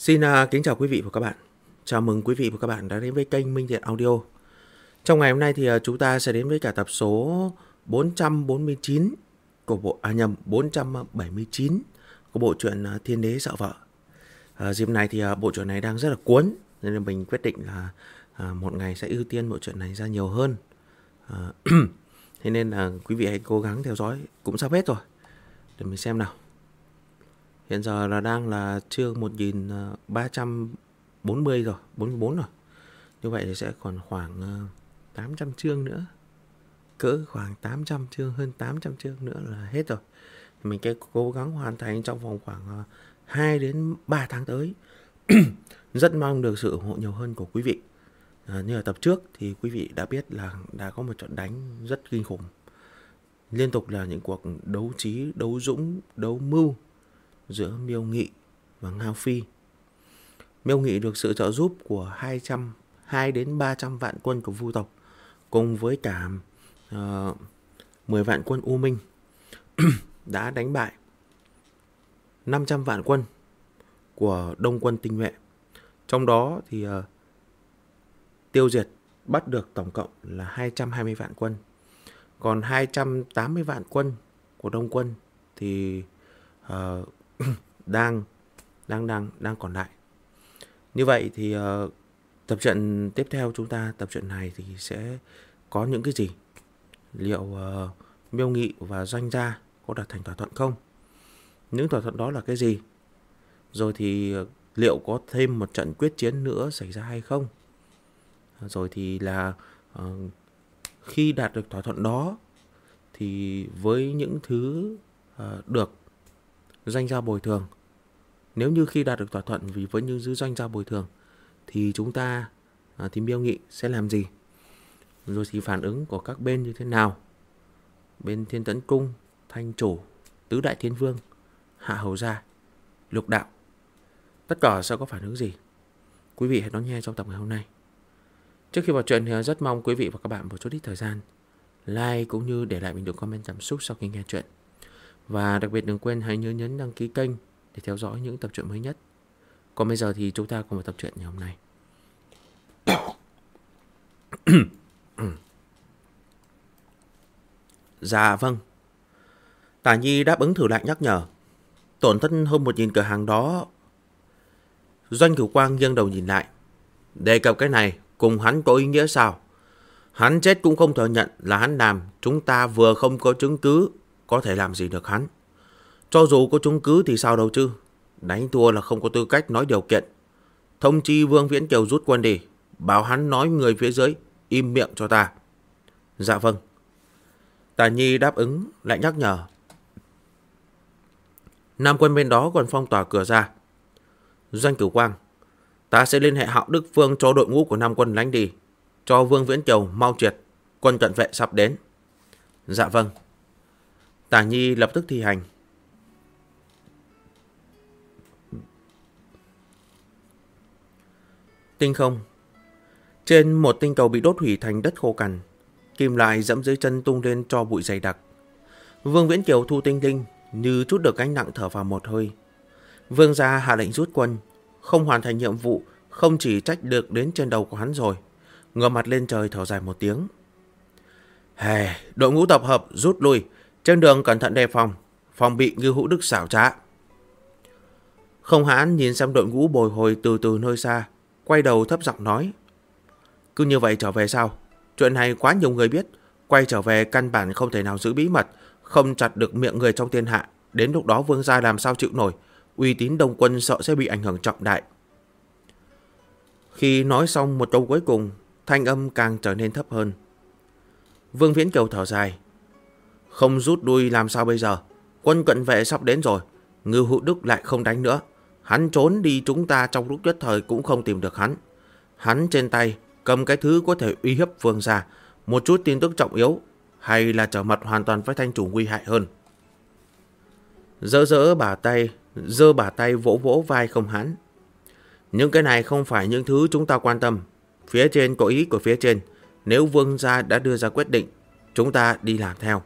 Xin kính chào quý vị và các bạn. Chào mừng quý vị và các bạn đã đến với kênh Minh Thiện Audio. Trong ngày hôm nay thì chúng ta sẽ đến với cả tập số 449 của 479 của bộ truyện Thiên Đế Sợ Vợ. Dịp này thì bộ truyện này đang rất là cuốn, nên là mình quyết định là một ngày sẽ ưu tiên bộ truyện này ra nhiều hơn. Thế nên là quý vị hãy cố gắng theo dõi, cũng sắp hết rồi. Để mình xem nào. Hiện giờ là đang là chương 1340 rồi, 44 rồi. Như vậy thì sẽ còn khoảng 800 chương nữa. Cỡ khoảng 800 chương, hơn 800 chương nữa là hết rồi. Thì mình sẽ cố gắng hoàn thành trong vòng khoảng 2 đến 3 tháng tới. Rất mong được sự ủng hộ nhiều hơn của quý vị. Như ở tập trước thì quý vị đã biết là đã có một trận đánh rất kinh khủng. Liên tục là những cuộc đấu trí, đấu dũng, đấu mưu giữa Miêu Nghị và Ngao Phi. Miêu Nghị được sự trợ giúp của 2 đến 300 vạn quân của Vu tộc cùng với cả 10 vạn quân U Minh đã đánh bại 500 vạn quân của Đông quân tinh nhuệ. Trong đó thì tiêu diệt bắt được tổng cộng là 220 vạn quân. Còn 280 vạn quân của Đông quân thì đang còn lại. Như vậy thì tập trận tiếp theo chúng ta, tập trận này thì sẽ có những cái gì? Liệu Miêu Nghị và Doanh Gia có đạt thành thỏa thuận không? Những thỏa thuận đó là cái gì? Rồi thì liệu có thêm một trận quyết chiến nữa xảy ra hay không? Rồi thì là khi đạt được thỏa thuận đó thì với những thứ được Doanh Gia bồi thường, nếu như khi đạt được thỏa thuận vì với những thứ Doanh Gia bồi thường thì chúng ta thì Miêu Nghị sẽ làm gì? Rồi thì phản ứng của các bên như thế nào? Bên Thiên Tấn Cung, Thanh Chủ, Tứ Đại Thiên Vương, Hạ Hầu Gia, Lục Đạo, tất cả sẽ có phản ứng gì? Quý vị hãy đón nghe trong tập ngày hôm nay. Trước khi vào chuyện thì rất mong quý vị và các bạn một chút ít thời gian like cũng như để lại bình luận comment cảm xúc sau khi nghe chuyện. Và đặc biệt đừng quên hãy nhớ nhấn đăng ký kênh để theo dõi những tập truyện mới nhất. Còn bây giờ thì chúng ta cùng vào tập truyện ngày hôm nay. Dạ vâng. Tả Nhi đáp ứng thử lại nhắc nhở. Tổn thất hơn 1.000 cửa hàng đó. Doanh Cửu Quang nghiêng đầu nhìn lại. Đề cập cái này cùng hắn có ý nghĩa sao? Hắn chết cũng không thừa nhận là hắn làm. Chúng ta vừa không có chứng cứ có thể làm gì được hắn. Cho dù có chứng cứ thì sao đâu chứ. Đánh thua là không có tư cách nói điều kiện. Thông chi Vương Viễn Kiều rút quân đi. Bảo hắn nói người phía dưới im miệng cho ta. Dạ vâng. Tả Nhi đáp ứng lại nhắc nhở. Nam quân bên đó còn phong tỏa cửa ra. Doanh Cửu Quang, ta sẽ liên hệ Hạo Đức Phương cho đội ngũ của Nam quân lánh đi. Cho Vương Viễn Kiều mau triệt. Quân cận vệ sắp đến. Dạ vâng. Tả Nhi lập tức thi hành. Tinh không. Trên một tinh cầu bị đốt hủy thành đất khô cằn, kim loại dẫm dưới chân tung lên cho bụi dày đặc. Vương Viễn Kiều thu tinh linh như chút được gánh nặng thở vào một hơi. Vương gia hạ lệnh rút quân, không hoàn thành nhiệm vụ không chỉ trách được đến trên đầu của hắn rồi. Ngửa mặt lên trời thở dài một tiếng. Đội ngũ tập hợp rút lui, trên đường cẩn thận đề phòng, phòng bị Ngưu Hữu Đức xảo trá. Không Hãn nhìn xem đội ngũ bồi hồi từ từ nơi xa, quay đầu thấp giọng nói. Cứ như vậy trở về sao? Chuyện này quá nhiều người biết, quay trở về căn bản không thể nào giữ bí mật, không chặt được miệng người trong thiên hạ. Đến lúc đó Vương gia làm sao chịu nổi, uy tín Đông quân sợ sẽ bị ảnh hưởng trọng đại. Khi nói xong một câu cuối cùng, thanh âm càng trở nên thấp hơn. Vương Viễn Kiều thở dài. Không rút lui làm sao bây giờ? Quân cận vệ sắp đến rồi, Ngưu Hữu Đức lại không đánh nữa. Hắn trốn đi, chúng ta trong lúc nhất thời cũng không tìm được hắn. Hắn trên tay cầm cái thứ có thể uy hiếp Vương gia, một chút tin tức trọng yếu, hay là trở mặt hoàn toàn với Thanh Chủ nguy hại hơn. Giơ bả tay vỗ vỗ vai Không Hãn. Những cái này không phải những thứ chúng ta quan tâm. Phía trên có ý của phía trên. Nếu Vương gia đã đưa ra quyết định, chúng ta đi làm theo.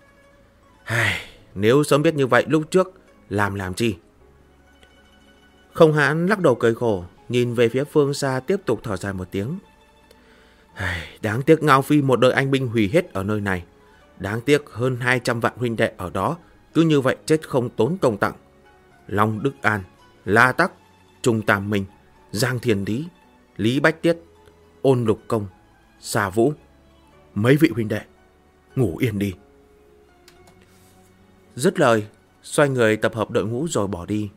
Nếu sớm biết như vậy lúc trước, làm chi? Không Hãn lắc đầu cười khổ, nhìn về phía phương xa tiếp tục thở dài một tiếng. Đáng tiếc Ngao Phi một đời anh binh hủy hết ở nơi này. Đáng tiếc hơn 200 vạn huynh đệ ở đó cứ như vậy chết không tốn công tặng. Long Đức An, La Tắc, Trung Tam Minh, Giang Thiên Lý, Lý Bách Tiết, Ôn Lục Công, Xà Vũ, mấy vị huynh đệ, ngủ yên đi. Dứt lời, xoay người tập hợp đội ngũ rồi bỏ đi.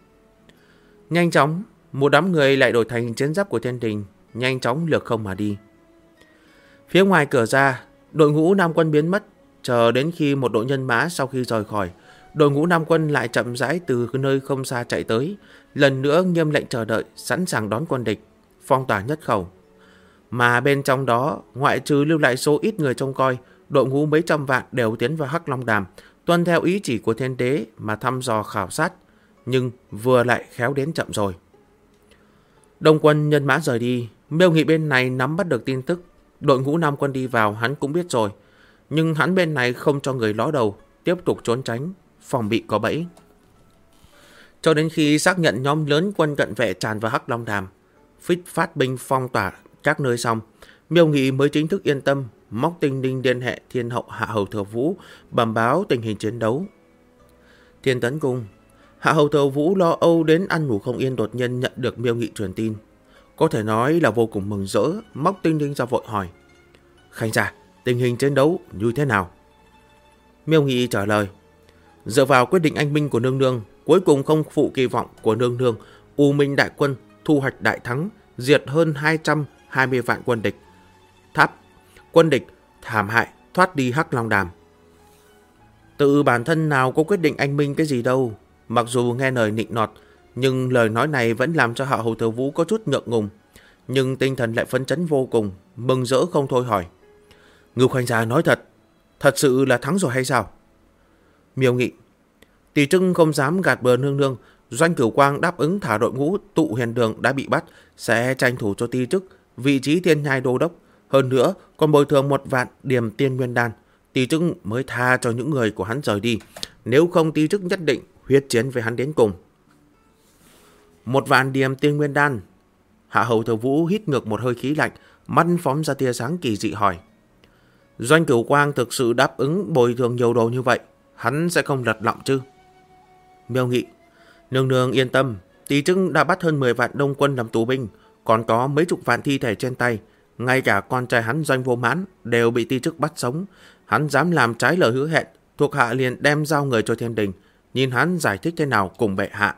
Nhanh chóng, một đám người lại đổi thành chiến giáp của Thiên Đình, nhanh chóng lược không mà đi. Phía ngoài cửa ra, đội ngũ Nam Quân biến mất, chờ đến khi một đội nhân mã sau khi rời khỏi, đội ngũ Nam Quân lại chậm rãi từ nơi không xa chạy tới, lần nữa nghiêm lệnh chờ đợi, sẵn sàng đón quân địch, phong tỏa nhất khẩu. Mà bên trong đó, ngoại trừ lưu lại số ít người trông coi, đội ngũ mấy trăm vạn đều tiến vào Hắc Long Đàm, tuân theo ý chỉ của Thiên Đế mà thăm dò khảo sát, nhưng vừa lại khéo đến chậm rồi. Đông quân nhân mã rời đi, Miêu Nghị bên này nắm bắt được tin tức, đội ngũ Nam Quân đi vào hắn cũng biết rồi, nhưng hắn bên này không cho người ló đầu, tiếp tục trốn tránh, phòng bị có bẫy. Cho đến khi xác nhận nhóm lớn quân cận vệ tràn vào Hắc Long Đàm, phát binh phong tỏa các nơi xong, Miêu Nghị mới chính thức yên tâm, móc Tinh Linh liên hệ Thiên Hậu Hạ Hầu Thừa Vũ bẩm báo tình hình chiến đấu. Thiên Tấn Cung, Hạ Hầu Thừa Vũ lo âu đến ăn ngủ không yên, đột nhiên nhận được Miêu Nghị truyền tin, có thể nói là vô cùng mừng rỡ, móc Tinh Linh ra vội hỏi: Khanh gia, tình hình chiến đấu như thế nào? Miêu Nghị trả lời: dựa vào quyết định anh minh của nương nương, cuối cùng không phụ kỳ vọng của nương nương, U Minh đại quân thu hoạch đại thắng, diệt hơn 220 vạn quân địch. Quân địch thảm hại, thoát đi Hắc Long Đàm. Tự bản thân nào có quyết định anh minh cái gì đâu. Mặc dù nghe lời nịnh nọt, nhưng lời nói này vẫn làm cho Hạ Hầu Thừa Vũ có chút ngượng ngùng, nhưng tinh thần lại phấn chấn vô cùng, mừng rỡ không thôi hỏi: Ngưu Khanh gia nói thật sự là thắng rồi hay sao? Miêu Nghị: Tỷ Trưng không dám gạt bừa nương nương, Doanh Cửu Quang đáp ứng thả đội ngũ Tụ Hiền Đường đã bị bắt, sẽ tranh thủ cho Ti Chức vị trí Thiên Nhai Đô Đốc, hơn nữa còn bồi thường 1 vạn điểm tiên nguyên đan. Ti Chức mới tha cho những người của hắn rời đi, nếu không Ti Chức nhất định huyết chiến với hắn đến cùng. 1 vạn điểm tiên nguyên đan. Hạ Hầu Thừa Vũ hít ngược một hơi khí lạnh, mắt phóng ra tia sáng kỳ dị hỏi: Doanh Cửu Quang thực sự đáp ứng bồi thường nhiều đồ như vậy, hắn sẽ không lật lọng chứ? Miêu Nghị: Nương nương yên tâm, Tỷ Chức đã bắt hơn 10 vạn đông quân làm tù binh, còn có mấy chục vạn thi thể trên tay, ngay cả con trai hắn Doanh Vô Mãn đều bị Ti Chức bắt sống. Hắn dám làm trái lời hứa hẹn, thuộc hạ liền đem giao người cho Thiên Đình, nhìn hắn giải thích thế nào cùng bệ hạ.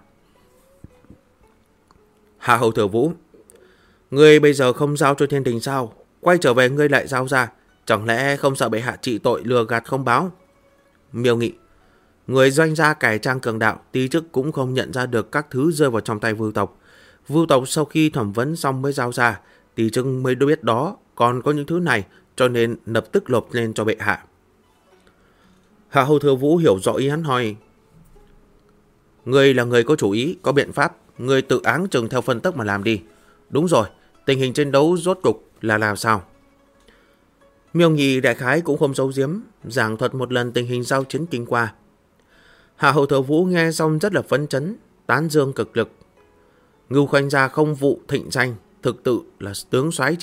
Hạ Hầu Thừa Vũ: Ngươi bây giờ không giao cho Thiên Đình sao? Quay trở về ngươi lại giao ra, chẳng lẽ không sợ bệ hạ trị tội lừa gạt không báo? Miêu Nghị: Người Doanh gia cải trang cường đạo, Ti Chức cũng không nhận ra được các thứ rơi vào trong tay Vưu tộc. Vưu tộc sau khi thẩm vấn xong mới giao ra, Ti Chức mới biết đó còn có những thứ này, cho nên lập tức nộp lên cho bệ hạ. Hạ Hầu Thừa Vũ hiểu rõ ý hắn hỏi: Ngươi là người có chủ ý, có biện pháp, ngươi tự áng chừng theo phân tích mà làm đi. Đúng rồi, tình hình chiến đấu rốt cục là làm sao? Miêu Nghị đại khái cũng không giấu giếm, giảng thuật một lần tình hình giao chiến kinh qua. Hạ Hầu Thừa Vũ nghe xong rất là phấn chấn, tán dương cực lực. Ngưu Khanh gia không vụ thịnh danh, thực sự là tướng soái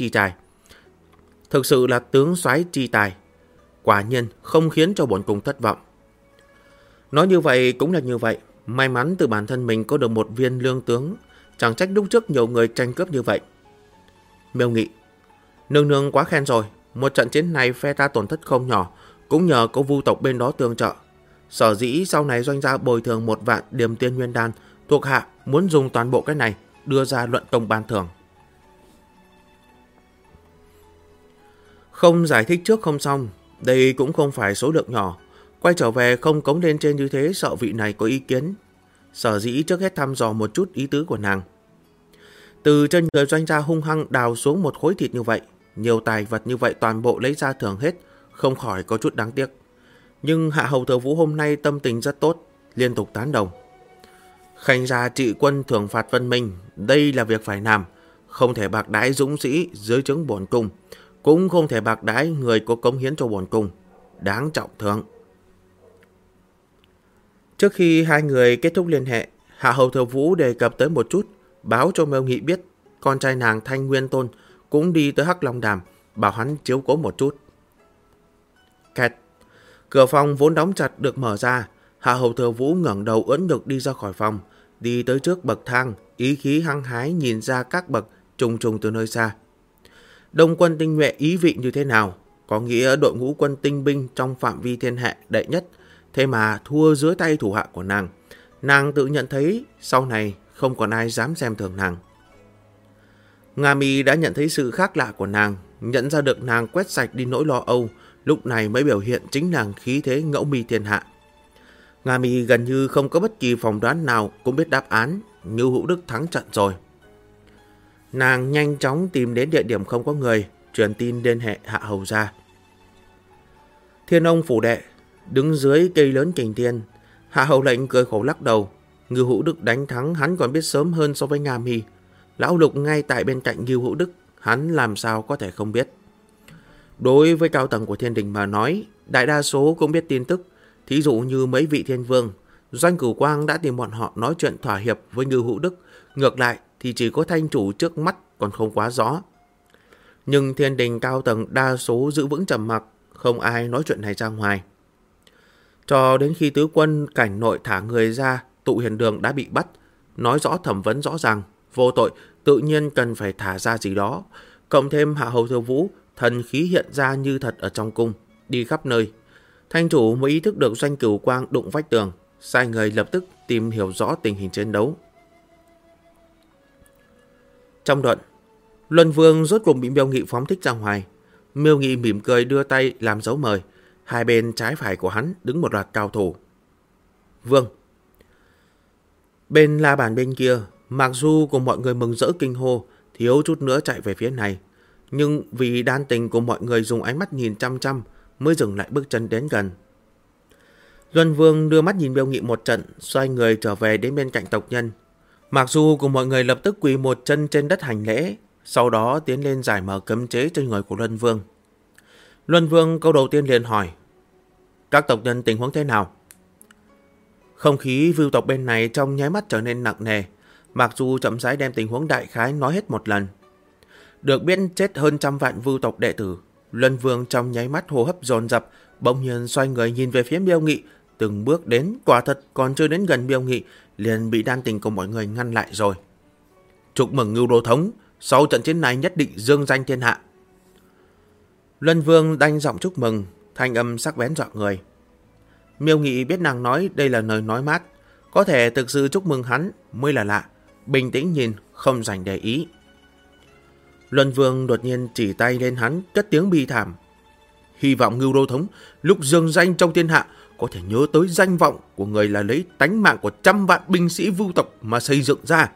chi tài. Quả nhiên không khiến cho bổn cung thất vọng. Nói như vậy cũng là như vậy, may mắn từ bản thân mình có được một viên lương tướng, chẳng trách lúc trước nhiều người tranh cướp như vậy. Miêu Nghị: Nương nương quá khen rồi, một trận chiến này phe ta tổn thất không nhỏ, cũng nhờ có Vu tộc bên đó tương trợ. Sở dĩ sau này Doanh gia bồi thường 1 vạn điểm tiên nguyên đan, thuộc hạ muốn dùng toàn bộ cái này đưa ra luận công ban thưởng. Không giải thích trước không xong, đây cũng không phải số lượng nhỏ, quay trở về không cống lên trên như thế sợ vị này có ý kiến. Sở dĩ trước hết thăm dò một chút ý tứ của nàng. Từ trên người Doanh gia hung hăng đào xuống một khối thịt như vậy, nhiều tài vật như vậy toàn bộ lấy ra thưởng hết, không khỏi có chút đáng tiếc. Nhưng Hạ Hầu Thừa Vũ hôm nay tâm tình rất tốt, liên tục tán đồng. Khanh gia trị quân thưởng phạt phân minh, đây là việc phải làm, không thể bạc đãi dũng sĩ dưới trướng bổn cung, cũng không thể bạc đãi người có cống hiến cho bổn cung, đáng trọng thưởng. Trước khi hai người kết thúc liên hệ, Hạ hầu Thừa Vũ đề cập tới một chút, báo cho Miêu Nghị biết con trai nàng Thanh Nguyên Tôn cũng đi tới Hắc Long Đàm, bảo hắn chiếu cố một chút. Kẹt. Cửa phòng vốn đóng chặt được mở ra. Hạ hầu Thừa Vũ ngẩng đầu ưỡn ngực đi ra khỏi phòng, đi tới trước bậc thang, ý khí hăng hái nhìn ra các bậc trùng trùng từ nơi xa. Đông quân tinh nhuệ ý vị như thế nào? Có nghĩa đội ngũ quân tinh binh trong phạm vi thiên hạ đệ nhất, thế mà thua dưới tay thủ hạ của nàng. Nàng tự nhận thấy sau này không còn ai dám xem thường nàng. Nga Mi đã nhận thấy sự khác lạ của nàng, nhận ra được nàng quét sạch đi nỗi lo âu, lúc này mới biểu hiện chính nàng khí thế ngẫu mi thiên hạ. Nga Mi gần như không có bất kỳ phỏng đoán nào cũng biết đáp án, Ngưu Hữu Đức thắng trận rồi. Nàng nhanh chóng tìm đến địa điểm không có người, truyền tin liên hệ Hạ hầu ra. Thiên Ông phủ đệ, đứng dưới cây lớn Kình Thiên, Hạ hầu lệnh cười khổ lắc đầu. Ngưu Hữu Đức đánh thắng hắn còn biết sớm hơn so với Nga Mi. Lão Lục ngay tại bên cạnh Ngưu Hữu Đức, hắn làm sao có thể không biết. Đối với cao tầng của thiên đình mà nói, đại đa số cũng biết tin tức. Thí dụ như mấy vị thiên vương, Doanh Cửu Quang đã tìm bọn họ nói chuyện thỏa hiệp với Ngưu Hữu Đức. Ngược lại thì chỉ có thanh chủ trước mắt còn không quá rõ. Nhưng thiên đình cao tầng đa số giữ vững trầm mặc, không ai nói chuyện này ra ngoài. Cho đến khi tứ quân cảnh nội thả người ra, Tụ Hiền Đường đã bị bắt, nói rõ thẩm vấn rõ ràng, vô tội, tự nhiên cần phải thả ra gì đó. Cộng thêm Hạ hầu Thừa Vũ, thần khí hiện ra như thật ở trong cung, đi khắp nơi. Thanh chủ mới ý thức được Doanh Cửu Quang đụng vách tường, sai người lập tức tìm hiểu rõ tình hình chiến đấu. Trong đoạn, Luân Vương rốt cuộc bị Miêu Nghị phóng thích ra ngoài. Miêu Nghị mỉm cười đưa tay làm dấu mời. Hai bên trái phải của hắn đứng một loạt cao thủ. Vương. Bên la bàn bên kia, Mạc Du cùng mọi người mừng rỡ kinh hô, thiếu chút nữa chạy về phía này. Nhưng vì đan tình của mọi người dùng ánh mắt nhìn chăm chăm, mới dừng lại bước chân đến gần. Luân Vương đưa mắt nhìn Miêu Nghị một trận, xoay người trở về đến bên cạnh tộc nhân. Mạc Du cùng mọi người lập tức quỳ một chân trên đất hành lễ, sau đó tiến lên giải mở cấm chế trên người của Luân Vương. Luân Vương câu đầu tiên liền hỏi, các tộc nhân tình huống thế nào? Không khí vưu tộc bên này trong nháy mắt trở nên nặng nề. Mạc Du chậm rãi đem tình huống đại khái nói hết một lần. Được biết chết hơn 100 vạn vưu tộc đệ tử. Luân Vương trong nháy mắt hô hấp dồn dập, bỗng nhiên xoay người nhìn về phía Miêu Nghị, từng bước đến, quả thật còn chưa đến gần Miêu Nghị liền bị đan tình của mọi người ngăn lại rồi. Chúc mừng Ngưu Đô Thống, sau trận chiến này nhất định dương danh thiên hạ. Luân Vương đanh giọng chúc mừng, thanh âm sắc bén dọa người. Miêu Nghị biết nàng nói đây là lời nói mát, có thể thực sự chúc mừng hắn mới là lạ, bình tĩnh nhìn, không dành để ý. Luân Vương đột nhiên chỉ tay lên hắn, cất tiếng bi thảm. Hy vọng Ngưu Đô Thống lúc dương danh trong thiên hạ có thể nhớ tới danh vọng của người là lấy tánh mạng của 100 vạn binh sĩ vưu tộc mà xây dựng ra.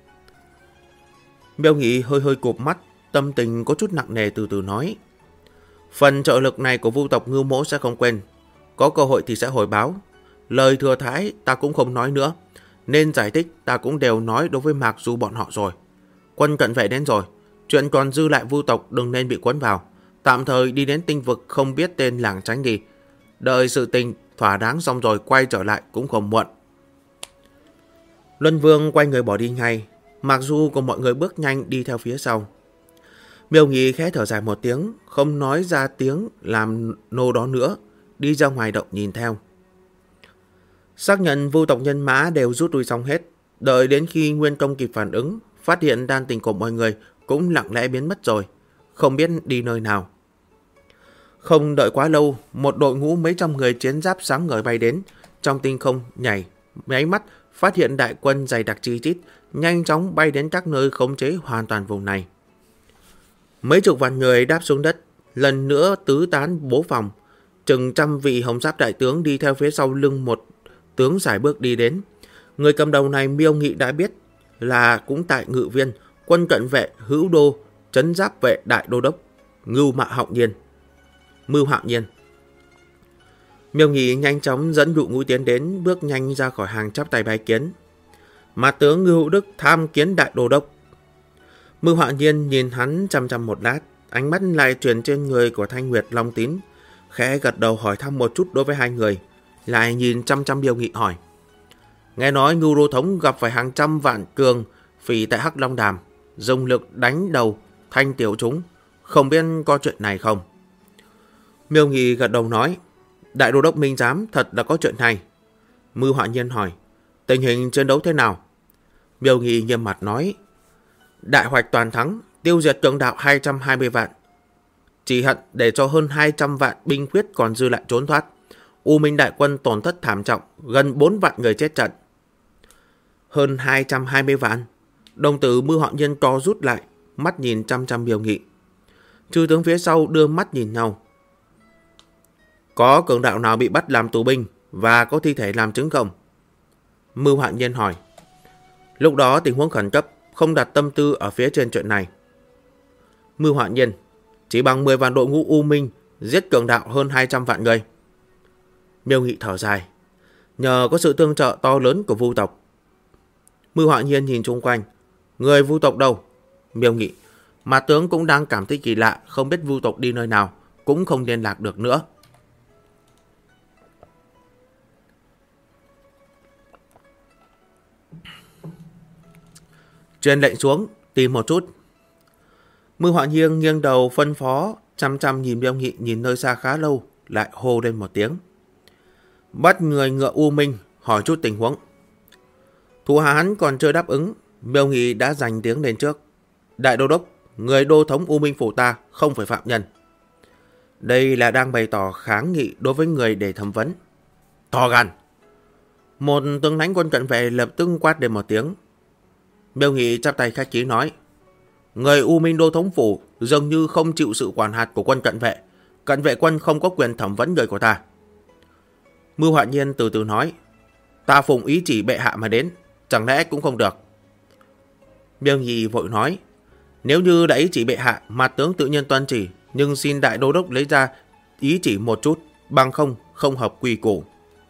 Miêu Nghị hơi hơi cụp mắt, tâm tình có chút nặng nề từ từ nói. Phần trợ lực này của vưu tộc Ngưu Mỗ sẽ không quên, có cơ hội thì sẽ hồi báo. Lời thừa thãi ta cũng không nói nữa, nên giải thích ta cũng đều nói đối với Mạc Du bọn họ rồi. Quân cận vệ đến rồi, chuyện còn dư lại vưu tộc đừng nên bị cuốn vào, tạm thời đi đến tinh vực không biết tên làng tránh đi. Đợi sự tình thỏa đáng xong rồi quay trở lại cũng không muộn. Luân Vương quay người bỏ đi ngay. Mạc Du cùng mọi người bước nhanh đi theo phía sau. Miêu Nghị khẽ thở dài một tiếng, không nói ra tiếng làm nô đó nữa, đi ra ngoài động nhìn theo. Xác nhận vưu tộc nhân mã đều rút lui xong hết. Đợi đến khi Nguyên Công kịp phản ứng, phát hiện đan tình của mọi người cũng lặng lẽ biến mất rồi, không biết đi nơi nào. Không đợi quá lâu, một đội ngũ mấy trăm người chiến giáp sáng ngời bay đến, trong tinh không nhảy, nháy mắt phát hiện đại quân dày đặc chi chít, nhanh chóng bay đến các nơi khống chế hoàn toàn vùng này. Mấy chục vạn người đáp xuống đất, lần nữa tứ tán bố phòng. Chừng 100 vị hồng giáp đại tướng đi theo phía sau lưng một tướng sải bước đi đến. Người cầm đầu này Miêu Nghị đã biết là cũng tại Ngự Viên, quân cận vệ Hữu Đô, trấn giáp vệ đại đô đốc Mưu Hạo Nhiên. Miêu Nghị nhanh chóng dẫn đội ngũ tiến đến, bước nhanh ra khỏi hàng chắp tay bái kiến. Mà tướng Ngưu Đức tham kiến đại đô đốc. Mưu Hạo Nhiên nhìn hắn chăm chăm một lát, ánh mắt lại chuyển trên người của Thanh Nguyệt Long Tín, khẽ gật đầu hỏi thăm một chút đối với hai người, lại nhìn chăm chăm Miêu Nghị hỏi. Nghe nói Ngưu Đô Thống gặp phải hàng trăm vạn cường phỉ tại Hắc Long Đàm, dùng lực đánh đầu Thanh tiểu chúng, không biết có chuyện này không? Miêu Nghị gật đầu nói, Đại Đô Đốc Minh Giám thật là có chuyện này. Mưu Họa Nhiên hỏi, tình hình chiến đấu thế nào? Miêu Nghị nghiêm mặt nói, đại hoạch toàn thắng, tiêu diệt cường đạo 220 vạn. Chỉ hận để cho hơn 200 vạn binh khuyết còn dư lại trốn thoát. U Minh đại quân tổn thất thảm trọng, gần 4 vạn người chết trận. Hơn 220 vạn. Đồng tử Mưu Họa Nhiên co rút lại, mắt nhìn chăm chăm Miêu Nghị. Chư tướng phía sau đưa mắt nhìn nhau. Có cường đạo nào bị bắt làm tù binh và có thi thể làm chứng không? Mưu Họa Nhiên hỏi. Lúc đó tình huống khẩn cấp, không đặt tâm tư ở phía trên chuyện này. Mưu Họa Nhiên, chỉ bằng 10 vạn đội ngũ U Minh giết cường đạo hơn 200 vạn người. Miêu Nghị thở dài, nhờ có sự tương trợ to lớn của Vu tộc. Mưu Họa Nhiên nhìn xung quanh, người Vu tộc đâu? Miêu Nghị, mà tướng cũng đang cảm thấy kỳ lạ, không biết Vu tộc đi nơi nào, cũng không liên lạc được nữa. Truyền lệnh xuống, tìm một chút. Mưu Họa Nhiên nghiêng đầu phân phó, chăm chăm nhìn Miêu Nghị nhìn nơi xa khá lâu, lại hô lên một tiếng. Bắt người ngựa U Minh, hỏi chút tình huống. Thủ hạ hắn còn chưa đáp ứng, Miêu Nghị đã giành tiếng lên trước. Đại Đô Đốc, người đô thống U Minh phủ ta không phải phạm nhân. Đây là đang bày tỏ kháng nghị đối với người để thẩm vấn. To gan. Một tướng lãnh quân cận vệ lập tức quát lên một tiếng. Miêu Nghị chắp tay khách khí nói, người U Minh đô thống phủ dường như không chịu sự quản hạt của quân cận vệ quân không có quyền thẩm vấn người của ta. Mưu Họa Nhiên từ từ nói, ta phụng ý chỉ bệ hạ mà đến, chẳng lẽ cũng không được? Miêu Nghị vội nói, nếu như đã ý chỉ bệ hạ, mặt tướng tự nhiên tuân chỉ, nhưng xin đại đô đốc lấy ra ý chỉ một chút, bằng không hợp quy củ.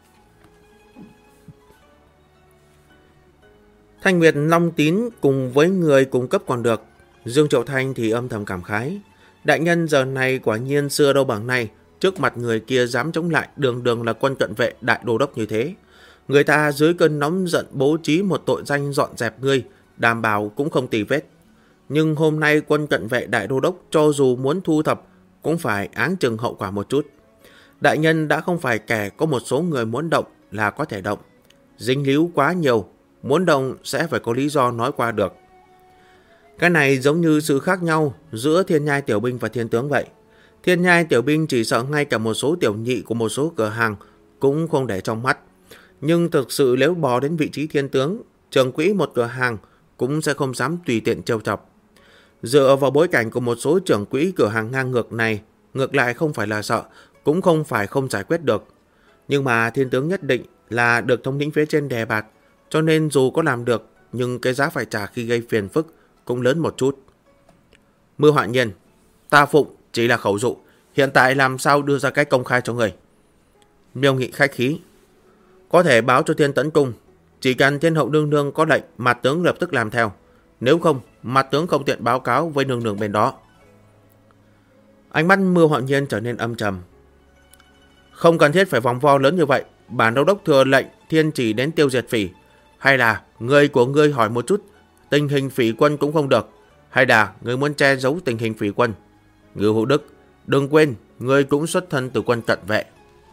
Thanh Nguyệt Long Tín cùng với người cung cấp còn được, Dương Triệu Thanh thì âm thầm cảm khái. Đại nhân giờ này quả nhiên xưa đâu bằng nay, trước mặt người kia dám chống lại, đường đường là quân cận vệ đại đô đốc như thế. Người ta dưới cơn nóng giận bố trí một tội danh dọn dẹp ngươi, đảm bảo cũng không tì vết. Nhưng hôm nay quân cận vệ đại đô đốc cho dù muốn thu thập cũng phải áng chừng hậu quả một chút. Đại nhân đã không phải kẻ có một số người muốn động là có thể động. Dính líu quá nhiều, muốn động sẽ phải có lý do nói qua được. Cái này giống như sự khác nhau giữa thiên nhai tiểu binh và thiên tướng vậy. Thiên nhai tiểu binh chỉ sợ ngay cả một số tiểu nhị của một số cửa hàng cũng không để trong mắt. Nhưng thực sự nếu bò đến vị trí thiên tướng, trưởng quỹ một cửa hàng cũng sẽ không dám tùy tiện trêu chọc. Dựa vào bối cảnh của một số trưởng quỹ cửa hàng ngang ngược này, ngược lại không phải là sợ, cũng không phải không giải quyết được. Nhưng mà thiên tướng nhất định là được thống lĩnh phía trên đề bạt, cho nên dù có làm được, nhưng cái giá phải trả khi gây phiền phức cũng lớn một chút. Mưu Họa Nhiên, ta phụng chỉ là khẩu dụ, hiện tại làm sao đưa ra cách công khai cho người? Miêu Nghị khách khí, có thể báo cho Thiên Tấn Cung, chỉ cần Thiên Hậu nương nương có lệnh, mặt tướng lập tức làm theo. Nếu không, mặt tướng không tiện báo cáo với nương nương bên đó. Ánh mắt Mưu Họa Nhiên trở nên âm trầm. Không cần thiết phải vòng vo lớn như vậy. Bản đô đốc thừa lệnh thiên chỉ đến tiêu diệt phỉ, hay là người của ngươi hỏi một chút tình hình phỉ quân cũng không được, hay là người muốn che giấu tình hình phỉ quân? Ngưu Hữu Đức, đừng quên ngươi cũng xuất thân từ quân cận vệ.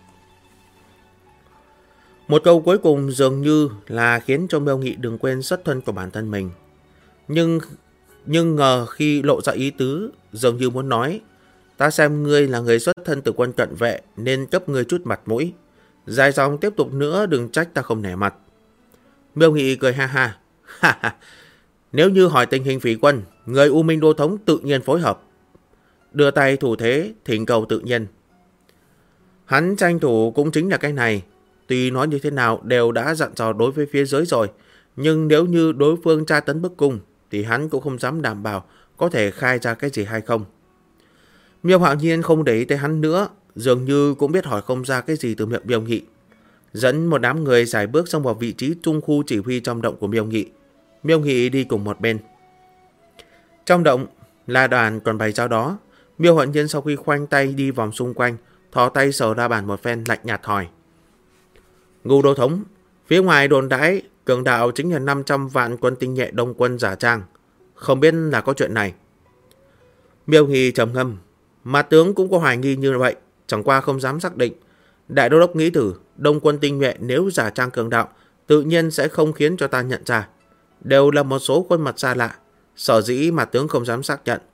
Một câu cuối cùng dường như là khiến cho Miêu Nghị đừng quên xuất thân của bản thân mình. Nhưng ngờ khi lộ ra ý tứ, dường như muốn nói, ta xem ngươi là người xuất thân từ quân cận vệ nên cấp ngươi chút mặt mũi. Dài dòng tiếp tục nữa đừng trách ta không nể mặt. Miêu Nghị cười ha ha. Nếu như hỏi tình hình phỉ quân, người U Minh đô thống tự nhiên phối hợp. Đưa tay thủ thế, thỉnh cầu tự nhiên. Hắn tranh thủ cũng chính là cái này. Tuy nói như thế nào đều đã dặn dò đối với phía dưới rồi, nhưng nếu như đối phương tra tấn bức cung thì hắn cũng không dám đảm bảo có thể khai ra cái gì hay không. Miêu Họa Nhiên không để ý tới hắn nữa, dường như cũng biết hỏi không ra cái gì từ miệng Miêu Nghị. Dẫn một đám người giải bước xong vào vị trí trung khu chỉ huy trong động của Miêu Nghị. Miêu Nghị đi cùng một bên. Trong động, La Đoàn còn bày ra đó. Miêu Họa Nhiên sau khi khoanh tay đi vòng xung quanh, thò tay sờ ra bàn một phen lạnh nhạt hỏi. Ngưu đô thống, Phía ngoài đồn đãi, cường đạo chính là 500 vạn quân tinh nhuệ Đông quân giả trang. Không biết là có chuyện này. Miêu Nghi trầm ngâm. Mà tướng cũng có hoài nghi như vậy, chẳng qua không dám xác định. Đại đô đốc nghĩ thử, Đông quân tinh nhuệ nếu giả trang cường đạo, tự nhiên sẽ không khiến cho ta nhận ra. Đều là một số khuôn mặt xa lạ, sở dĩ mà tướng không dám xác nhận.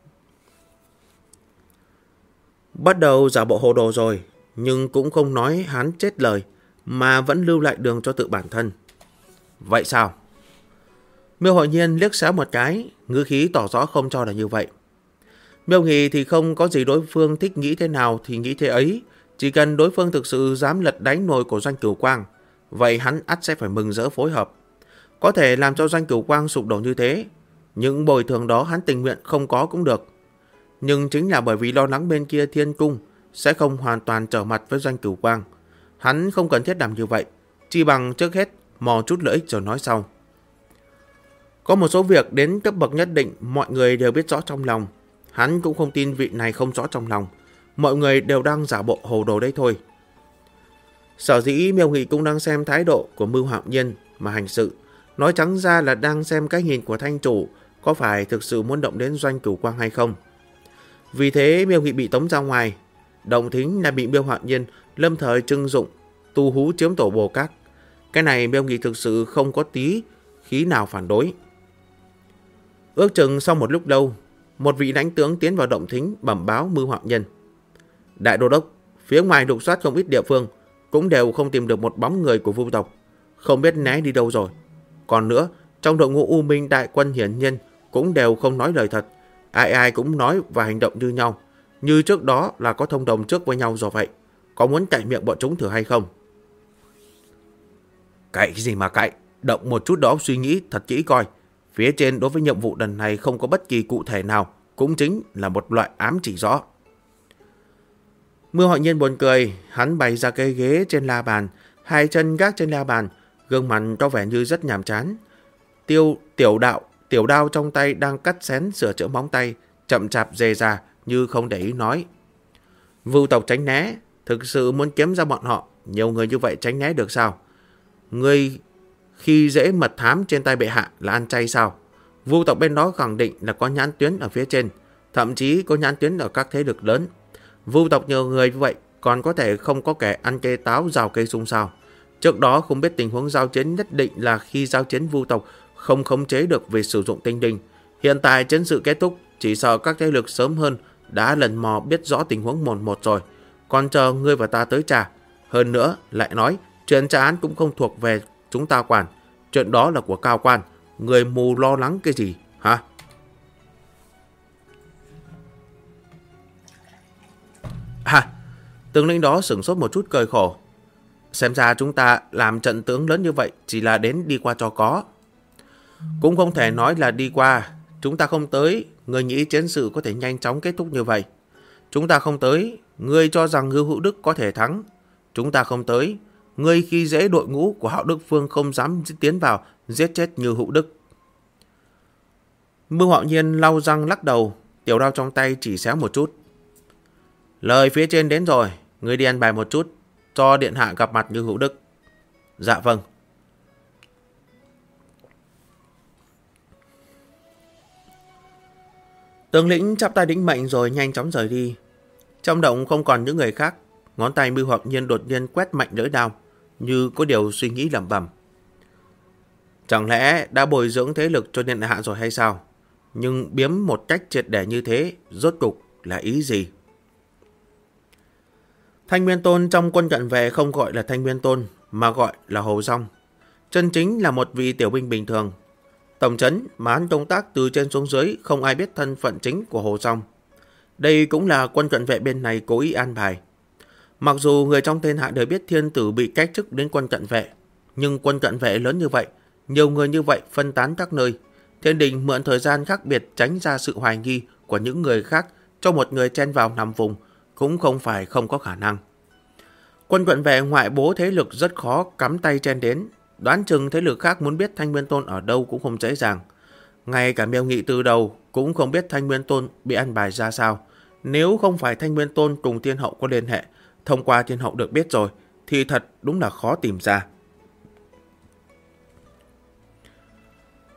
Bắt đầu giả bộ hồ đồ rồi, nhưng cũng không nói hắn chết lời, mà vẫn lưu lại đường cho tự bản thân. Vậy sao? Miêu Hội Nhiên liếc xéo một cái, ngữ khí tỏ rõ không cho là như vậy. Miêu Nghi thì không có gì, đối phương thích nghĩ thế nào thì nghĩ thế ấy. Chỉ cần đối phương thực sự dám lật đánh nồi của Doanh Cửu Quang, vậy hắn ắt sẽ phải mừng rỡ phối hợp. Có thể làm cho Doanh Cửu Quang sụp đổ như thế, những bồi thường đó hắn tình nguyện không có cũng được. Nhưng chính là bởi vì lo lắng bên kia Thiên Cung sẽ không hoàn toàn trở mặt với Doanh Cửu Quang, hắn không cần thiết làm như vậy, chỉ bằng trước hết mò chút lợi ích rồi nói sau. Có một số việc đến cấp bậc nhất định mọi người đều biết rõ trong lòng, hắn cũng không tin vị này không rõ trong lòng. Mọi người đều đang giả bộ hồ đồ đấy thôi. Sở dĩ Miêu Nghị cũng đang xem thái độ của Mưu Hạo Nhiên mà hành sự. Nói trắng ra là đang xem cái nhìn của thanh chủ có phải thực sự muốn động đến Doanh Cửu Quang hay không. Vì thế Miêu Nghị bị tống ra ngoài. Đồng Thính là bị Miêu Hạo Nhiên lâm thời trưng dụng, tu hú chiếm tổ Bồ Các. Cái này Miêu Nghị thực sự không có tí khí nào phản đối. Ước chừng sau một lúc lâu, một vị lãnh tướng tiến vào Động Thính bẩm báo Mưu Hạo Nhiên. Đại đô đốc, phía ngoài lục soát không ít địa phương, cũng đều không tìm được một bóng người của Vu tộc, không biết né đi đâu rồi. Còn nữa, trong đội ngũ U Minh đại quân hiển nhiên cũng đều không nói lời thật, ai ai cũng nói và hành động như nhau, như trước đó là có thông đồng trước với nhau rồi vậy. Có muốn cạy miệng bọn chúng thử hay không? Cạy cái gì mà cạy, động một chút đó suy nghĩ thật kỹ coi. Phía trên đối với nhiệm vụ lần này không có bất kỳ cụ thể nào, cũng chính là một loại ám chỉ rõ. Mưu Hội Nhiên buồn cười, hắn bày ra cái ghế trên la bàn, hai chân gác trên la bàn, gương mặt có vẻ như rất nhàm chán. Tiểu đao trong tay đang cắt xén sửa chữa móng tay, chậm chạp dề ra như không để ý nói. Vu tộc tránh né, thực sự muốn kiếm ra bọn họ, nhiều người như vậy tránh né được sao? Người khi dễ mật thám trên tay bệ hạ là ăn chay sao? Vu tộc bên đó khẳng định là có nhãn tuyến ở phía trên, thậm chí có nhãn tuyến ở các thế lực lớn. Vu tộc nhiều người như vậy còn có thể không có kẻ ăn cây táo rào cây sung sao? Trước đó không biết tình huống giao chiến, nhất định là khi giao chiến Vu tộc không khống chế được về sử dụng tinh đinh. Hiện tại chiến sự kết thúc, chỉ sợ các thế lực sớm hơn đã lần mò biết rõ tình huống một rồi, còn chờ ngươi và ta tới trả. Hơn nữa lại nói chuyện trả án cũng không thuộc về chúng ta quản, chuyện đó là của cao quan, người mù lo lắng cái gì hả? Tướng lĩnh đó sửng sốt một chút cười khổ. Xem ra chúng ta làm trận tướng lớn như vậy chỉ là đến đi qua cho có. Cũng không thể nói là đi qua. Chúng ta không tới, người nghĩ chiến sự có thể nhanh chóng kết thúc như vậy. Chúng ta không tới, người cho rằng Ngưu Hữu Đức có thể thắng. Chúng ta không tới, người khi dễ đội ngũ của Hạo Đức Phương không dám tiến vào giết chết Ngưu Hữu Đức. Mưu Hạo Nhiên lau răng lắc đầu, tiểu đao trong tay chỉ xéo một chút. Lời phía trên đến rồi, người đi ăn bài một chút, cho điện hạ gặp mặt Ngưu Hữu Đức. Dạ vâng. Tướng lĩnh chắp tay đĩnh mệnh rồi nhanh chóng rời đi. Trong động không còn những người khác, ngón tay Mưu Hạo Nhiên đột nhiên quét mạnh lưỡi đao, như có điều suy nghĩ lẩm bẩm. Chẳng lẽ đã bồi dưỡng thế lực cho điện hạ rồi hay sao? Nhưng biếm một cách triệt để như thế, rốt cục là ý gì? Thanh Nguyên Tôn trong quân cận vệ không gọi là Thanh Nguyên Tôn, mà gọi là Hồ Song. Chân chính là một vị tiểu binh bình thường. Tổng trấn mà hắn công tác từ trên xuống dưới, không ai biết thân phận chính của Hồ Song. Đây cũng là quân cận vệ bên này cố ý an bài. Mặc dù người trong thiên hạ đều biết thiên tử bị cách chức đến quân cận vệ, nhưng quân cận vệ lớn như vậy, nhiều người như vậy phân tán các nơi, thiên đình mượn thời gian khác biệt tránh ra sự hoài nghi của những người khác cho một người chen vào nằm vùng cũng không phải không có khả năng. Quân cận vệ ngoại bố thế lực rất khó cắm tay chen đến, đoán chừng thế lực khác muốn biết Thanh Nguyên Tôn ở đâu cũng không dễ dàng. Ngay cả Miêu Nghị từ đầu cũng không biết Thanh Nguyên Tôn bị ăn bài ra sao. Nếu không phải Thanh Nguyên Tôn cùng Thiên Hậu có liên hệ, thông qua Thiên Hậu được biết rồi, thì thật đúng là khó tìm ra.